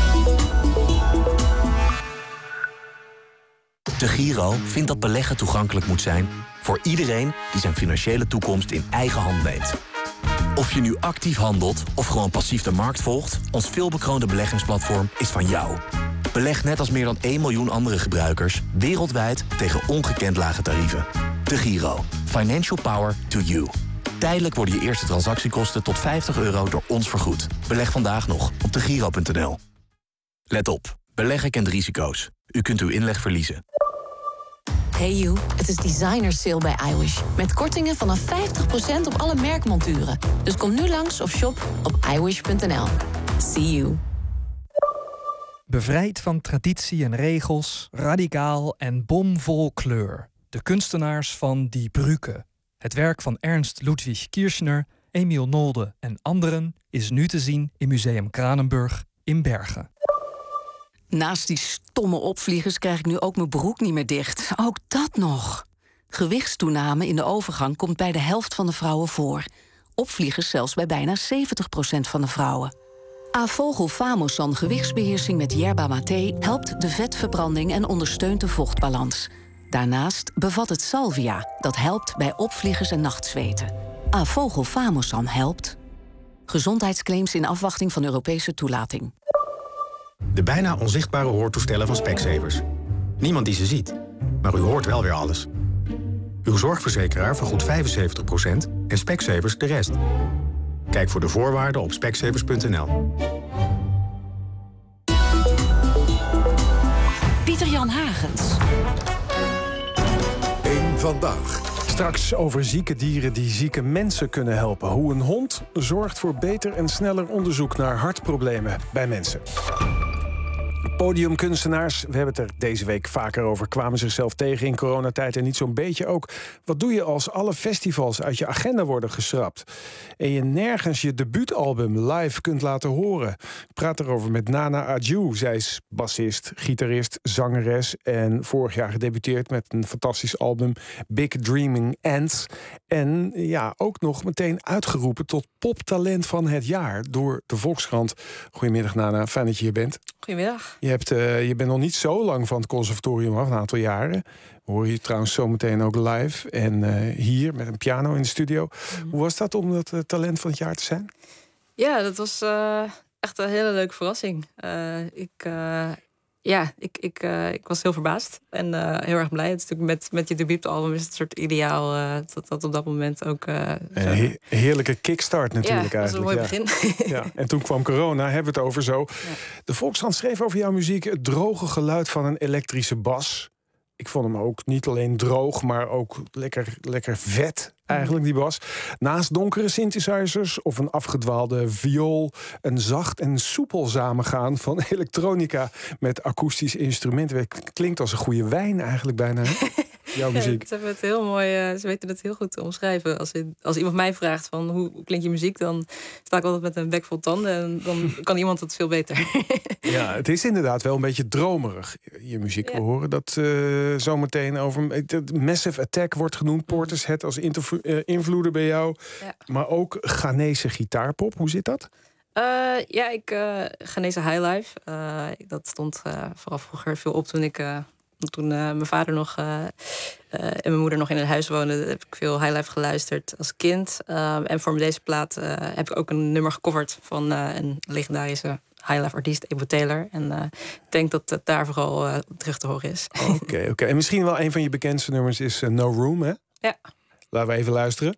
De Giro vindt dat beleggen toegankelijk moet zijn voor iedereen die zijn financiële toekomst in eigen hand neemt. Of je nu actief handelt of gewoon passief de markt volgt, ons veelbekroonde beleggingsplatform is van jou. Beleg net als meer dan één miljoen andere gebruikers wereldwijd tegen ongekend lage tarieven. DEGIRO. Financial power to you. Tijdelijk worden je eerste transactiekosten tot vijftig euro door ons vergoed. Beleg vandaag nog op degiro punt n l. Let op. Beleggen kent risico's. U kunt uw inleg verliezen. Hey you, het is designer sale bij iWish. Met kortingen vanaf vijftig procent op alle merkmonturen. Dus kom nu langs of shop op i wish punt n l. See you. Bevrijd van traditie en regels, radicaal en bomvol kleur. De kunstenaars van Die Brücke. Het werk van Ernst Ludwig Kirchner, Emiel Nolde en anderen is nu te zien in Museum Kranenburg in Bergen. Naast die stomme opvliegers krijg ik nu ook mijn broek niet meer dicht. Ook dat nog. Gewichtstoename in de overgang komt bij de helft van de vrouwen voor. Opvliegers zelfs bij bijna zeventig procent van de vrouwen. Avogel Famosan gewichtsbeheersing met yerba mate helpt de vetverbranding en ondersteunt de vochtbalans. Daarnaast bevat het salvia, dat helpt bij opvliegers en nachtzweten. Avogel Famosan helpt. Gezondheidsclaims in afwachting van Europese toelating. De bijna onzichtbare hoortoestellen van Specsavers. Niemand die ze ziet, maar u hoort wel weer alles. Uw zorgverzekeraar vergoedt vijfenzeventig procent en Specsavers de rest. Kijk voor de voorwaarden op specsavers punt n l. Pieter-Jan Hagens. Eén vandaag. Straks over zieke dieren die zieke mensen kunnen helpen. Hoe een hond zorgt voor beter en sneller onderzoek naar hartproblemen bij mensen. Podiumkunstenaars, we hebben het er deze week vaker over, kwamen zichzelf tegen in coronatijd en niet zo'n beetje ook. Wat doe je als alle festivals uit je agenda worden geschrapt en je nergens je debuutalbum live kunt laten horen? Ik praat erover met Nana Adjou. Zij is bassist, gitarist, zangeres en vorig jaar gedebuteerd met een fantastisch album Big Dreaming Ants. En ja, ook nog meteen uitgeroepen tot poptalent van het jaar door de Volkskrant. Goedemiddag Nana, fijn dat je hier bent. Goedemiddag. Je, hebt, uh, je bent nog niet zo lang van het conservatorium af, een aantal jaren. We horen je trouwens zometeen ook live. En uh, hier met een piano in de studio. Mm. Hoe was dat om dat uh, talent van het jaar te zijn? Ja, dat was uh, echt een hele leuke verrassing. Uh, ik, uh, ja, ik, ik, uh, ik was heel verbaasd en uh, heel erg blij. Het is natuurlijk met, met je debuutalbum is het een soort ideaal uh, dat dat op dat moment ook... Uh, een he- heerlijke kickstart natuurlijk ja, eigenlijk. Dat was een mooi begin. Ja. Ja. En toen kwam corona, hebben we het over zo. Ja. De Volkskrant schreef over jouw muziek het droge geluid van een elektrische bas. Ik vond hem ook niet alleen droog, maar ook lekker, lekker vet, eigenlijk, die bas. Naast donkere synthesizers of een afgedwaalde viool, een zacht en soepel samengaan van elektronica met akoestisch instrumenten. Het klinkt als een goede wijn eigenlijk bijna, hè? Jouw muziek. Ja, ze hebben het heel mooi, uh, ze weten het heel goed te omschrijven. Als, als iemand mij vraagt van hoe, hoe klinkt je muziek, dan sta ik altijd met een bek vol tanden en dan kan iemand het veel beter. Ja, het is inderdaad wel een beetje dromerig, je muziek. Ja. We horen dat uh, zometeen over... Massive Attack wordt genoemd, Portishead als interv- uh, invloeden bij jou. Ja. Maar ook Ghanese gitaarpop, hoe zit dat? Uh, ja, ik uh, Ghanese highlife. Uh, dat stond uh, vooral vroeger veel op toen ik... Uh, Toen uh, mijn vader nog uh, uh, en mijn moeder nog in het huis woonden, heb ik veel highlife geluisterd als kind. Uh, en voor deze plaat uh, heb ik ook een nummer gecoverd van uh, een legendarische highlife artiest, Ebo Taylor. En uh, ik denk dat het daar vooral uh, terug te horen is. Oké, okay, oké. Okay. En misschien wel een van je bekendste nummers is uh, No Room, hè? Ja. Laten we even luisteren.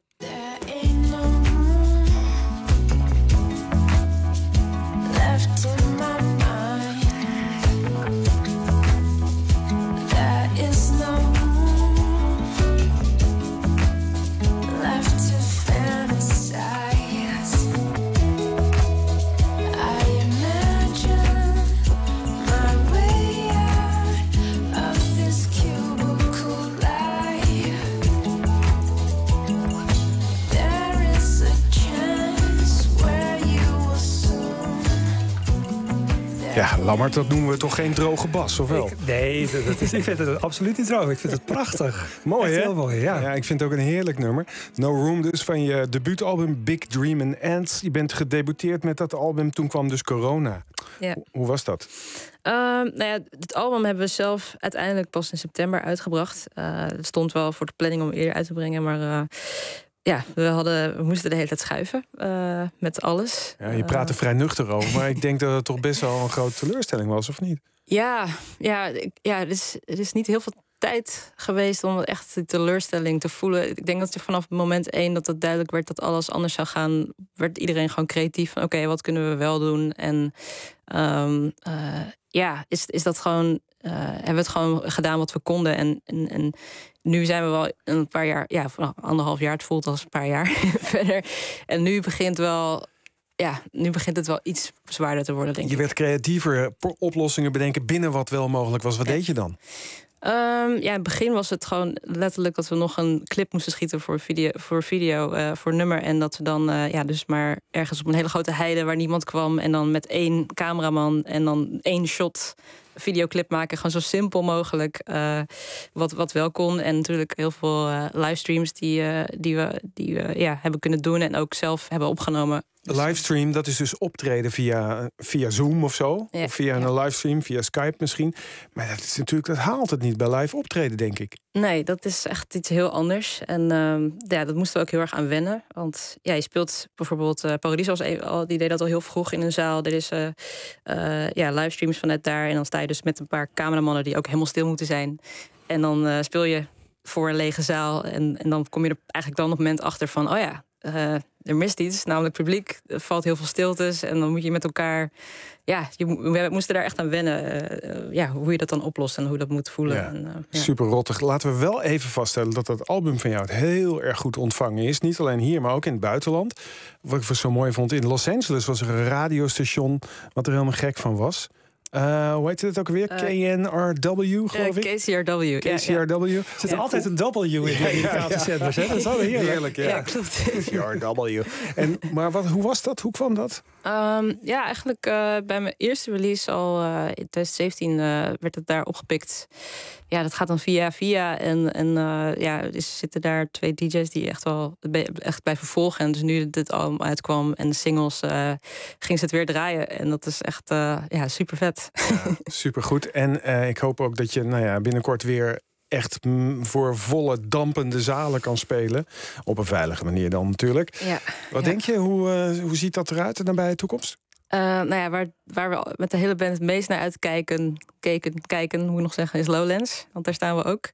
Ja, Lammert, dat noemen we toch geen droge bas, of wel? Ik, nee, dat is, ik vind het absoluut niet droog. Ik vind het prachtig. Mooi, hè? Heel mooi, ja. Ja, ik vind het ook een heerlijk nummer. No Room dus, van je debuutalbum Big Dreamin' Ants. Je bent gedebuteerd met dat album, toen kwam dus corona. Ja. Hoe, hoe was dat? Uh, nou ja, het album hebben we zelf uiteindelijk pas in september uitgebracht. Uh, het stond wel voor de planning om eerder uit te brengen, maar... Uh, ja, we, hadden, we moesten de hele tijd schuiven uh, met alles. Ja, je praat er vrij nuchter over, maar ik denk dat het toch best wel een grote teleurstelling was, of niet? Ja, ja, ja er, is, er is niet heel veel tijd geweest om echt die teleurstelling te voelen. Ik denk dat je vanaf moment één dat het duidelijk werd dat alles anders zou gaan, werd iedereen gewoon creatief van oké, okay, wat kunnen we wel doen? En um, uh, ja, is, is dat gewoon, uh, hebben we het gewoon gedaan wat we konden. En, en, en nu zijn we wel een paar jaar, ja, anderhalf jaar, het voelt als een paar jaar verder. En nu begint wel. Ja, nu begint het wel iets zwaarder te worden, denk ik. Je werd creatiever, oplossingen bedenken binnen wat wel mogelijk was. Wat ja. deed je dan? Um, ja, in het begin was het gewoon letterlijk dat we nog een clip moesten schieten voor video, voor, video, uh, voor nummer. En dat we dan uh, ja, dus maar ergens op een hele grote heide waar niemand kwam. En dan met één cameraman en dan één shot videoclip maken. Gewoon zo simpel mogelijk uh, wat, wat wel kon. En natuurlijk heel veel uh, livestreams die, uh, die we, die we ja, hebben kunnen doen. En ook zelf hebben opgenomen. De livestream, dat is dus optreden via, via Zoom of zo. Ja, of via ja. een livestream, via Skype misschien. Maar dat is natuurlijk, dat haalt het niet bij live optreden, denk ik. Nee, dat is echt iets heel anders. En uh, ja, dat moesten we ook heel erg aan wennen. Want ja, je speelt bijvoorbeeld uh, Paradiso, die deed dat al heel vroeg in een zaal. Er is uh, uh, ja, livestreams vanuit daar. En dan sta je dus met een paar cameramannen die ook helemaal stil moeten zijn. En dan uh, speel je voor een lege zaal. En, en dan kom je er eigenlijk dan op het moment achter van, oh ja, Uh, er mist iets, namelijk publiek. Er valt heel veel stiltes en dan moet je met elkaar. Ja, je, we moesten daar echt aan wennen. Uh, ja, hoe je dat dan oplost en hoe je dat moet voelen. Ja, en, uh, ja. Super rottig. Laten we wel even vaststellen dat dat album van jou het heel erg goed ontvangen is. Niet alleen hier, maar ook in het buitenland. Wat ik zo mooi vond, in Los Angeles was er een radiostation wat er helemaal gek van was. Uh, hoe heet het ook weer? Uh, K N R W, geloof uh, ik? K C R W. K C R W. Er zit ja. altijd een W in de Amerikaanse zenders. Dat is wel heerlijk. heerlijk ja. ja, klopt. K C R W. En, maar wat, hoe was dat? Hoe kwam dat? Um, ja, eigenlijk uh, bij mijn eerste release al uh, in twintig zeventien uh, werd het daar opgepikt. Ja, dat gaat dan via via. En, en uh, ja, er zitten daar twee D J's die echt wel echt blijven volgen. En dus nu dit album uitkwam en de singles, uh, ging ze het weer draaien. En dat is echt uh, ja, super vet. Ja, super goed. En uh, ik hoop ook dat je nou ja, binnenkort weer echt voor volle dampende zalen kan spelen. Op een veilige manier dan natuurlijk. Ja, Wat ja. denk je? Hoe, uh, hoe ziet dat eruit in de nabije toekomst? Uh, nou ja, waar, waar we met de hele band het meest naar uitkijken, keken, kijken, hoe nog zeggen, is Lowlands. Want daar staan we ook.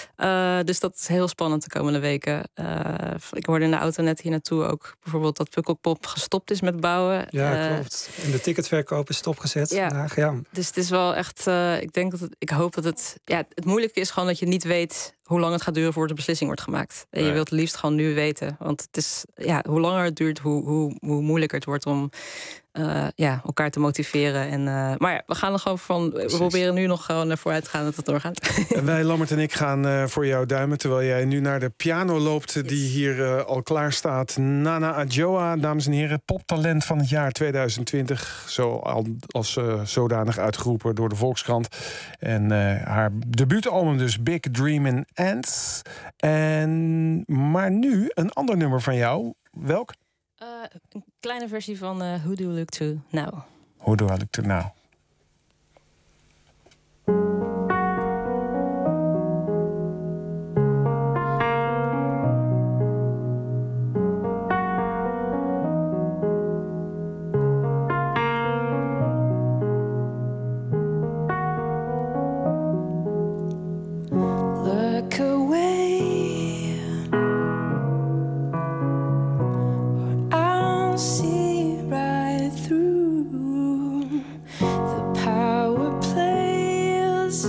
Uh, dus dat is heel spannend de komende weken. Uh, ik hoorde in de auto net hier naartoe ook bijvoorbeeld dat Pukkelpop gestopt is met bouwen. Ja, uh, klopt. En de ticketverkoop is stopgezet ja, vandaag. Ja. Dus het is wel echt, uh, ik denk dat het, ik hoop dat het, ja, het moeilijke is gewoon dat je niet weet hoe lang het gaat duren voordat de beslissing wordt gemaakt. En je wilt het liefst gewoon nu weten. Want het is, ja, hoe langer het duurt, hoe, hoe, hoe moeilijker het wordt om Uh, ja, elkaar te motiveren. En, uh, maar ja, we gaan er gewoon van. We proberen nu nog gewoon naar vooruit te gaan dat het doorgaat. En wij, Lammert en ik, gaan uh, voor jou duimen. Terwijl jij nu naar de piano loopt, yes. die hier uh, al klaar staat. Nana Adjoa, dames en heren, poptalent van het jaar twintig twintig. Zo als uh, zodanig uitgeroepen door de Volkskrant. En uh, haar debuutalbum dus Big Dream and Ants. En maar nu een ander nummer van jou. Welk? Uh, een kleine versie van uh, Who Do You Look To Now. Who Do I Look To Now? Look away. See right through the power plays,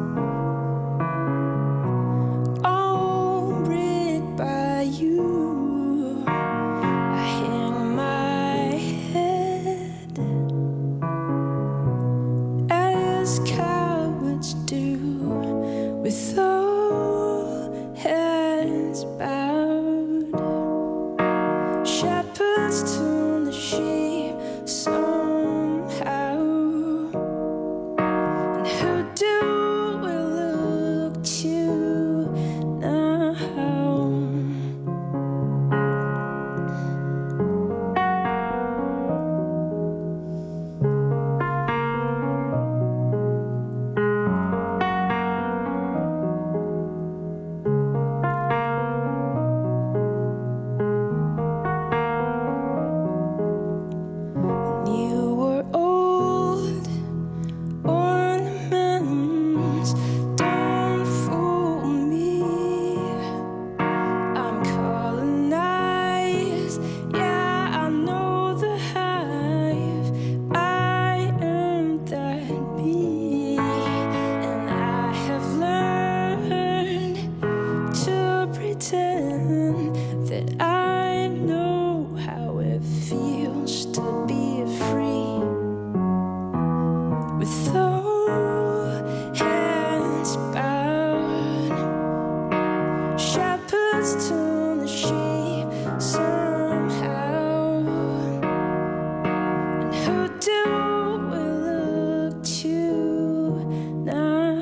all rigged by you. I hang my head as cowards do, with all heads bowed. Shepherds turn the sheep somehow. And who do we look to now? just turn the shape somehow. And who do we look to now?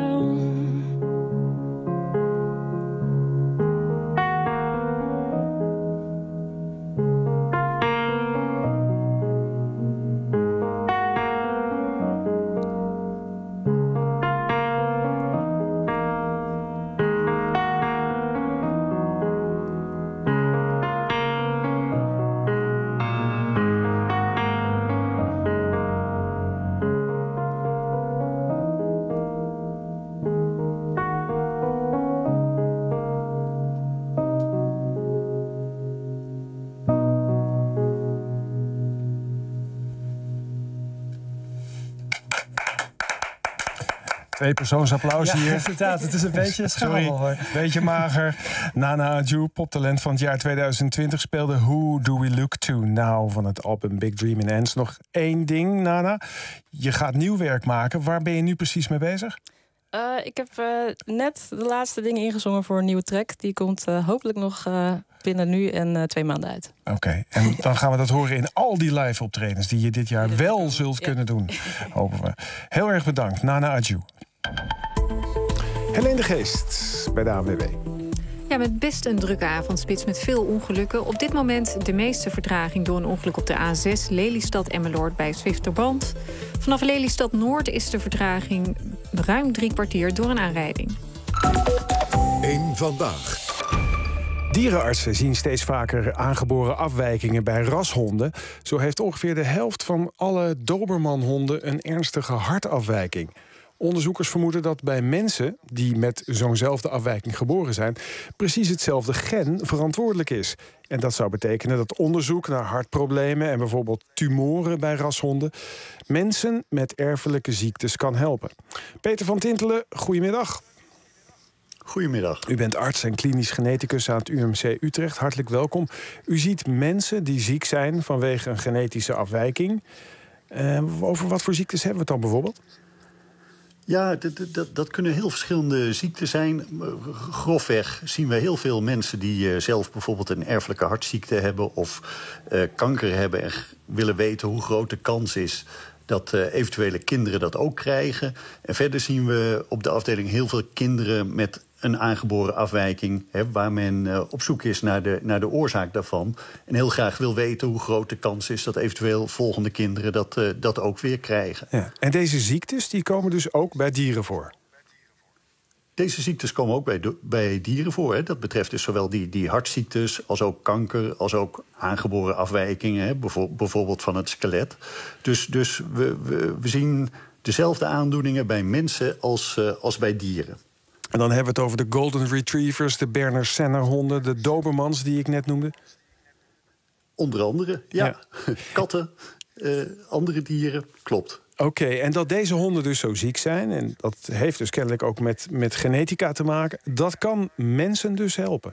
Twee persoonsapplaus Ja, hier. inderdaad. Het is een beetje schamel, Sorry, hoor. beetje mager. Nana Adju, poptalent van het jaar tweeduizend twintig, speelde Who Do We Look To Now van het album Big Dream in Ends. Nog één ding, Nana. Je gaat nieuw werk maken. Waar ben je nu precies mee bezig? Uh, ik heb uh, net de laatste dingen ingezongen voor een nieuwe track. Die komt uh, hopelijk nog uh, binnen nu en uh, twee maanden uit. Oké, okay. En dan gaan we dat horen in al die live optredens die je dit jaar wel zult ja. kunnen doen. Hopen we. Heel erg bedankt, Nana Adju. Helene de Geest bij de A N W B. Ja, met best een drukke avondspits met veel ongelukken. Op dit moment de meeste vertraging door een ongeluk op de A zes... Lelystad-Emmeloord bij Zwifterband. Vanaf Lelystad Noord is de vertraging ruim drie kwartier door een aanrijding. Eén vandaag. Dierenartsen zien steeds vaker aangeboren afwijkingen bij rashonden. Zo heeft ongeveer de helft van alle Dobermanhonden een ernstige hartafwijking. Onderzoekers vermoeden dat bij mensen die met zo'nzelfde afwijking geboren zijn, precies hetzelfde gen verantwoordelijk is. En dat zou betekenen dat onderzoek naar hartproblemen en bijvoorbeeld tumoren bij rashonden mensen met erfelijke ziektes kan helpen. Peter van Tintelen, goedemiddag. Goedemiddag. U bent arts en klinisch geneticus aan het U M C Utrecht. Hartelijk welkom. U ziet mensen die ziek zijn vanwege een genetische afwijking. Uh, over wat voor ziektes hebben we het dan bijvoorbeeld? Ja, dat, dat, dat kunnen heel verschillende ziekten zijn. Grofweg zien we heel veel mensen die uh, zelf bijvoorbeeld een erfelijke hartziekte hebben of uh, kanker hebben en willen weten hoe groot de kans is dat uh, eventuele kinderen dat ook krijgen. En verder zien we op de afdeling heel veel kinderen met een aangeboren afwijking, hè, waar men uh, op zoek is naar de, naar de oorzaak daarvan. En heel graag wil weten hoe groot de kans is dat eventueel volgende kinderen dat, uh, dat ook weer krijgen. Ja. En deze ziektes die komen dus ook bij dieren voor? Deze ziektes komen ook bij, bij dieren voor. Hè. Dat betreft dus zowel die, die hartziektes als ook kanker, als ook aangeboren afwijkingen, hè, bijvoorbeeld van het skelet. Dus, dus we, we, we zien dezelfde aandoeningen bij mensen als, uh, als bij dieren. En dan hebben we het over de Golden Retrievers, de Berner Senner-honden, de Dobermans die ik net noemde. Onder andere, ja. ja. Katten, uh, andere dieren, klopt. Oké, okay, en dat deze honden dus zo ziek zijn, en dat heeft dus kennelijk ook met, met genetica te maken, dat kan mensen dus helpen?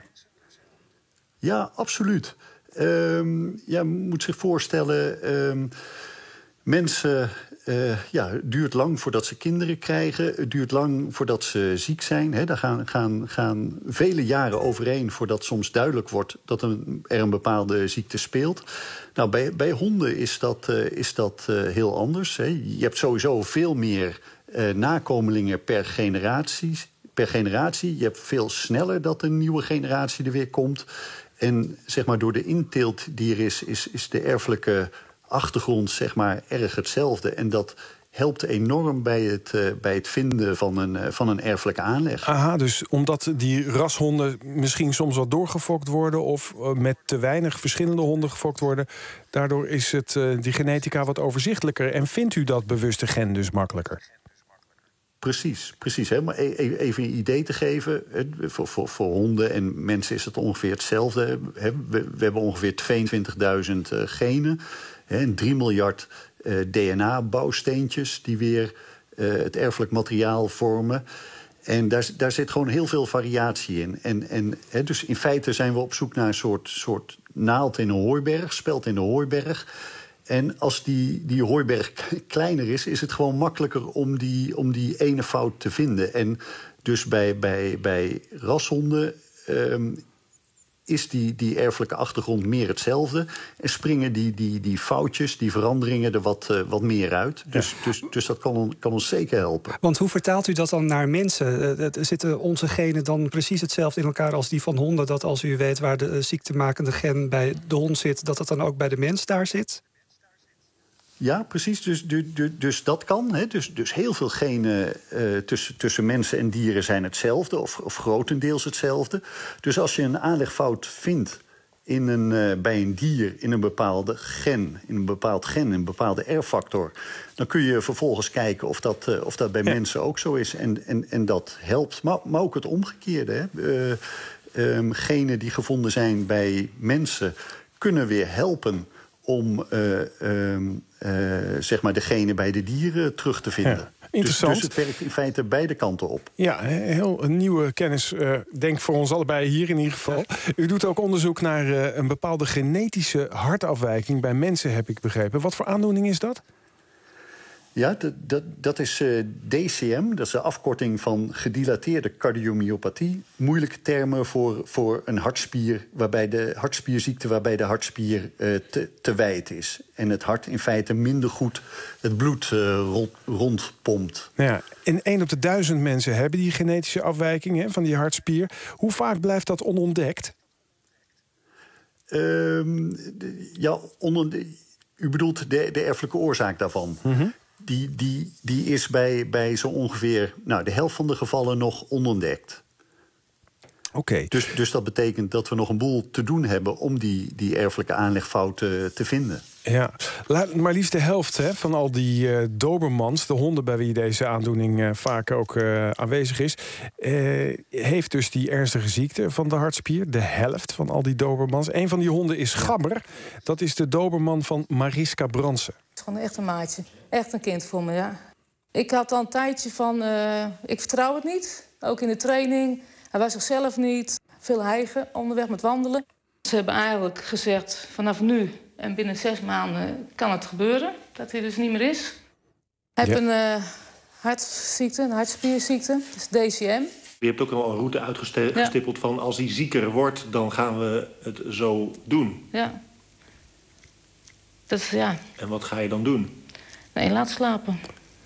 Ja, absoluut. Um, ja, je moet zich voorstellen, um, mensen, uh, ja, het duurt lang voordat ze kinderen krijgen. Het duurt lang voordat ze ziek zijn. Hè. Daar gaan, gaan, gaan vele jaren overheen voordat soms duidelijk wordt dat er een, er een bepaalde ziekte speelt. Nou, bij, bij honden is dat, uh, is dat uh, heel anders. Hè. Je hebt sowieso veel meer uh, nakomelingen per generatie, per generatie. Je hebt veel sneller dat een nieuwe generatie er weer komt. En zeg maar, door de inteelt die er is, is, is de erfelijke achtergrond zeg maar erg hetzelfde. En dat helpt enorm bij het, uh, bij het vinden van een, uh, van een erfelijke aanleg. Aha, dus omdat die rashonden misschien soms wat doorgefokt worden of uh, met te weinig verschillende honden gefokt worden, daardoor is het, uh, die genetica wat overzichtelijker. En vindt u dat bewuste gen dus makkelijker? Precies, precies. Hè. Maar even een idee te geven, voor, voor, voor honden en mensen is het ongeveer hetzelfde. We, we hebben ongeveer tweeëntwintigduizend uh, genen en drie miljard uh, D N A-bouwsteentjes die weer uh, het erfelijk materiaal vormen. En daar, daar zit gewoon heel veel variatie in. En, en, hè, dus in feite zijn we op zoek naar een soort, soort naald in een hooiberg, speld in een hooiberg. En als die, die hooiberg kleiner is, is het gewoon makkelijker om die, om die ene fout te vinden. En dus bij, bij, bij rashonden um, is die, die erfelijke achtergrond meer hetzelfde. En springen die, die, die foutjes, die veranderingen er wat, uh, wat meer uit. Dus, ja. dus, dus dat kan, kan ons zeker helpen. Want hoe vertaalt u dat dan naar mensen? Uh, zitten onze genen dan precies hetzelfde in elkaar als die van honden? Dat als u weet waar de uh, ziektemakende gen bij de hond zit, dat het dan ook bij de mens daar zit? Ja, precies. Dus, dus, dus dat kan. Hè. Dus, dus heel veel genen uh, tussen, tussen mensen en dieren zijn hetzelfde, of, of grotendeels hetzelfde. Dus als je een aanlegfout vindt in een, uh, bij een dier in een bepaalde gen, in een bepaald gen, een bepaalde R-factor, dan kun je vervolgens kijken of dat, uh, of dat bij ja. mensen ook zo is. En, en, en dat helpt. Maar, maar ook het omgekeerde. Hè. Uh, um, genen die gevonden zijn bij mensen kunnen weer helpen om uh, uh, uh, zeg maar de genen bij de dieren terug te vinden. Ja, interessant. Dus, dus het werkt in feite beide kanten op. Ja, heel een nieuwe kennis, uh, denk voor ons allebei hier in ieder geval. U doet ook onderzoek naar uh, een bepaalde genetische hartafwijking bij mensen, heb ik begrepen. Wat voor aandoening is dat? Ja, dat, dat, dat is uh, D C M, dat is de afkorting van gedilateerde cardiomyopathie. Moeilijke termen voor, voor een hartspier, waarbij de hartspierziekte waarbij de hartspier uh, te, te wijd is. En het hart in feite minder goed het bloed uh, rond, rondpompt. Ja, en één op de duizend mensen hebben die genetische afwijking hè, van die hartspier. Hoe vaak blijft dat onontdekt? Uh, ja, onder, u bedoelt de, de erfelijke oorzaak daarvan. Mm-hmm. Die, die, die is bij, bij zo ongeveer nou, de helft van de gevallen nog onontdekt. Oké. Okay. Dus, dus dat betekent dat we nog een boel te doen hebben om die, die erfelijke aanlegfouten te vinden. Ja, maar liefst de helft hè, van al die uh, Dobermans, de honden bij wie deze aandoening uh, vaak ook uh, aanwezig is, uh, heeft dus die ernstige ziekte van de hartspier. De helft van al die Dobermans. Een van die honden is Gabber. Dat is de Doberman van Mariska Bransen. Het is gewoon echt een maatje. Echt een kind voor me, ja. Ik had al een tijdje van, uh, ik vertrouw het niet. Ook in de training. Hij was zichzelf niet. Veel hijgen onderweg met wandelen. Ze hebben eigenlijk gezegd, vanaf nu en binnen zes maanden kan het gebeuren. Dat hij dus niet meer is. Hij ja. heeft een uh, hartziekte, een hartspierziekte. Dat is D C M. Je hebt ook al een route uitgestippeld ja. van als hij zieker wordt, dan gaan we het zo doen. Ja. Dat is, ja. En wat ga je dan doen? Nee, laat slapen.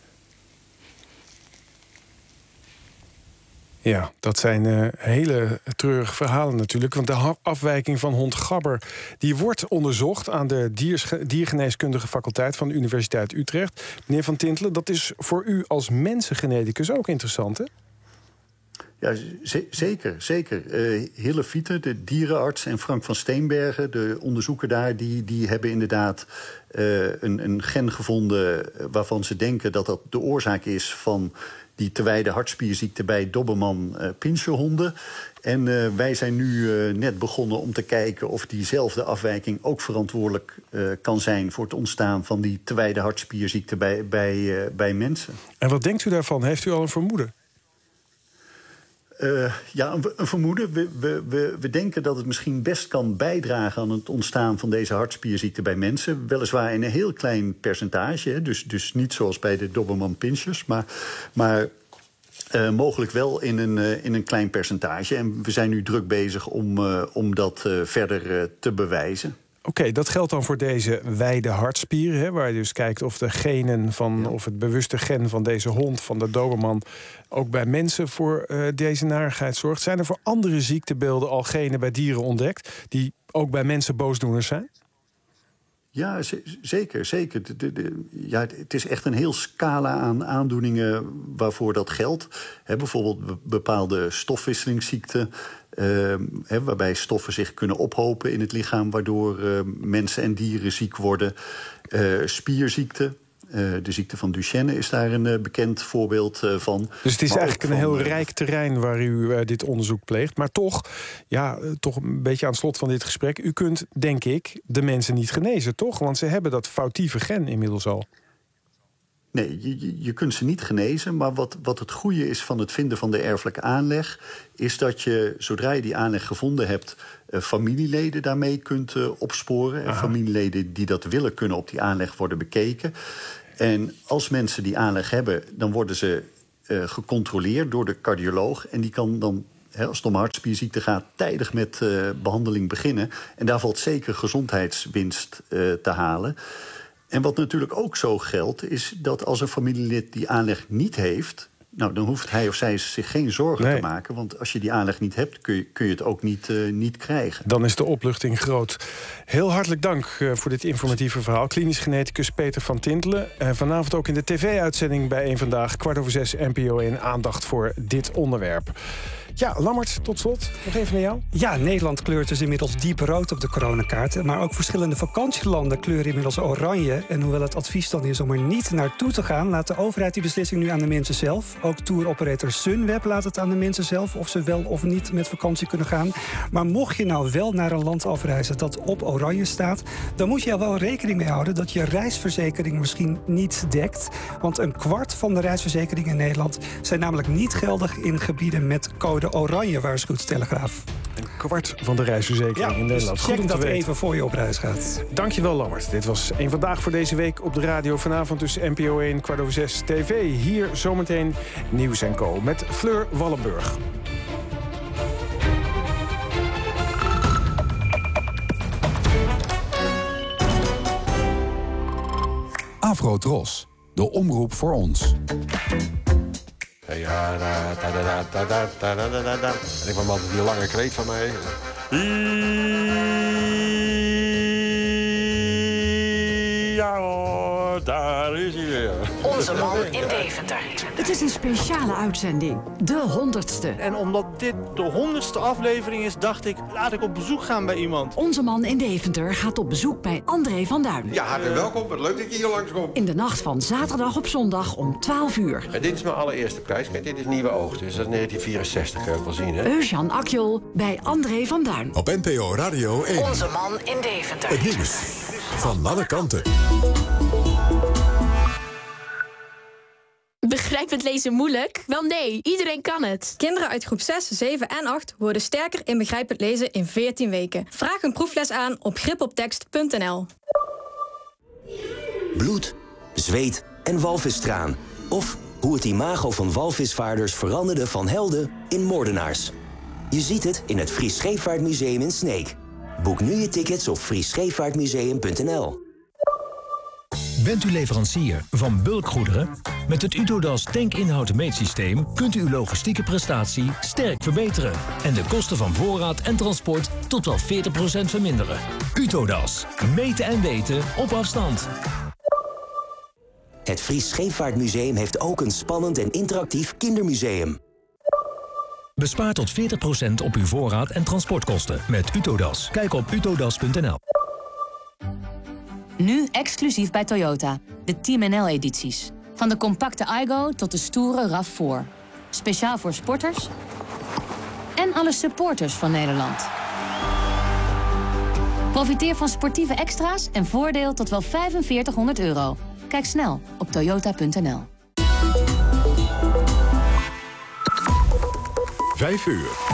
Ja, dat zijn uh, hele treurige verhalen natuurlijk. Want de afwijking van hond Gabber die wordt onderzocht aan de diers- diergeneeskundige faculteit van de Universiteit Utrecht. Meneer Van Tintelen, dat is voor u als mensengeneticus ook interessant, hè? Ja, z- zeker. zeker. Uh, Hille Fiete, de dierenarts, en Frank van Steenbergen, de onderzoeker daar, die, die hebben inderdaad uh, een, een gen gevonden waarvan ze denken dat dat de oorzaak is van die te wijde hartspierziekte bij Doberman uh, pinscherhonden. En uh, wij zijn nu uh, net begonnen om te kijken of diezelfde afwijking ook verantwoordelijk uh, kan zijn voor het ontstaan van die te wijde hartspierziekte bij, bij, uh, bij mensen. En wat denkt u daarvan? Heeft u al een vermoeden? Uh, ja, een, een vermoeden. We, we, we, we denken dat het misschien best kan bijdragen aan het ontstaan van deze hartspierziekte bij mensen. Weliswaar in een heel klein percentage. Dus, dus niet zoals bij de Doberman pinschers. Maar, maar uh, mogelijk wel in een, uh, in een klein percentage. En we zijn nu druk bezig om, uh, om dat uh, verder uh, te bewijzen. Oké, okay, dat geldt dan voor deze wijde hartspier, hè, waar je dus kijkt of de genen van, of het bewuste gen van deze hond, van de Doberman, ook bij mensen voor uh, deze narigheid zorgt. Zijn er voor andere ziektebeelden al genen bij dieren ontdekt die ook bij mensen boosdoeners zijn? Ja, z- zeker. zeker. De, de, de, ja, het is echt een heel scala aan aandoeningen waarvoor dat geldt. He, bijvoorbeeld be- bepaalde stofwisselingsziekten, Uh, he, waarbij stoffen zich kunnen ophopen in het lichaam, waardoor uh, mensen en dieren ziek worden. Uh, spierziekten, uh, de ziekte van Duchenne is daar een uh, bekend voorbeeld uh, van. Dus het is maar eigenlijk een heel uh, rijk terrein waar u uh, dit onderzoek pleegt. Maar toch, ja, uh, toch een beetje aan het slot van dit gesprek, u kunt, denk ik, de mensen niet genezen, toch? Want ze hebben dat foutieve gen inmiddels al. Nee, je, je kunt ze niet genezen. Maar wat, wat het goede is van het vinden van de erfelijke aanleg, is dat je, zodra je die aanleg gevonden hebt, uh, familieleden daarmee kunt uh, opsporen. En familieleden die dat willen, kunnen op die aanleg worden bekeken. En als mensen die aanleg hebben, dan worden ze uh, gecontroleerd door de cardioloog. En die kan dan He, als het om hartspierziekte gaat, tijdig met uh, behandeling beginnen. En daar valt zeker gezondheidswinst uh, te halen. En wat natuurlijk ook zo geldt, is dat als een familielid die aanleg niet heeft, nou, dan hoeft hij of zij zich geen zorgen nee. te maken. Want als je die aanleg niet hebt, kun je, kun je het ook niet, uh, niet krijgen. Dan is de opluchting groot. Heel hartelijk dank uh, voor dit informatieve verhaal. Klinisch geneticus Peter van Tintelen. Uh, vanavond ook in de tv-uitzending bij één Vandaag, kwart over zes, N P O één, aandacht voor dit onderwerp. Ja, Lammert, tot slot. Nog even naar jou. Ja, Nederland kleurt dus inmiddels diep rood op de coronakaart. Maar ook verschillende vakantielanden kleuren inmiddels oranje. En hoewel het advies dan is om er niet naartoe te gaan, laat de overheid die beslissing nu aan de mensen zelf. Ook touroperator Sunweb laat het aan de mensen zelf of ze wel of niet met vakantie kunnen gaan. Maar mocht je nou wel naar een land afreizen dat op oranje staat, dan moet je er wel rekening mee houden dat je reisverzekering misschien niet dekt. Want een kwart van de reisverzekeringen in Nederland zijn namelijk niet geldig in gebieden met code oranje, waarschuwt Telegraaf. Een kwart van de reisverzekering ja, in Nederland. Dus Goed check om te dat weten. even voor je op reis gaat. Dankjewel, Lammert. Dit was één Vandaag voor deze week op de radio. Vanavond dus N P O één, kwart over zes, tv. Hier zometeen Nieuws en Co. met Fleur Wallenburg. Afro-Tros, de omroep voor ons. Ja, da, da, da, da, da, da, da, da, da. En ik kwam altijd die lange kreet van mij. Ja hoor, daar is hij weer. Onze man in Deventer. Het is een speciale uitzending, de honderdste. En omdat dit de honderdste aflevering is, dacht ik, laat ik op bezoek gaan bij iemand. Onze man in Deventer gaat op bezoek bij André van Duin. Ja, hartelijk welkom. Wat leuk dat je hier langskomt. In de nacht van zaterdag op zondag om twaalf uur. En dit is mijn allereerste prijs. Kijk, dit is Nieuwe Oogst. Dus dat is negentien vierenzestig, kun je ook wel zien, hè? Eusjan Akjol bij André van Duin. Op N P O Radio één. Onze man in Deventer. Het nieuws van alle kanten. Begrijpend lezen moeilijk? Wel nee, iedereen kan het. Kinderen uit groep zes, zeven en acht worden sterker in begrijpend lezen in veertien weken. Vraag een proefles aan op gripoptekst punt n l. Bloed, zweet en walvistraan. Of hoe het imago van walvisvaarders veranderde van helden in moordenaars. Je ziet het in het Fries Scheepvaartmuseum in Sneek. Boek nu je tickets op fries scheepvaartmuseum punt n l. Bent u leverancier van bulkgoederen? Met het Utodas tankinhoud meetsysteem kunt u uw logistieke prestatie sterk verbeteren en de kosten van voorraad en transport tot wel veertig procent verminderen. Utodas. Meten en weten op afstand. Het Fries Scheepvaartmuseum heeft ook een spannend en interactief kindermuseum. Bespaar tot veertig procent op uw voorraad en transportkosten met Utodas. Kijk op utodas punt n l. Nu exclusief bij Toyota. De Team N L-edities. Van de compacte Aygo tot de stoere RAV vier. Speciaal voor sporters en alle supporters van Nederland. Profiteer van sportieve extra's en voordeel tot wel vijfenveertighonderd euro. Kijk snel op toyota punt n l. Vijf uur.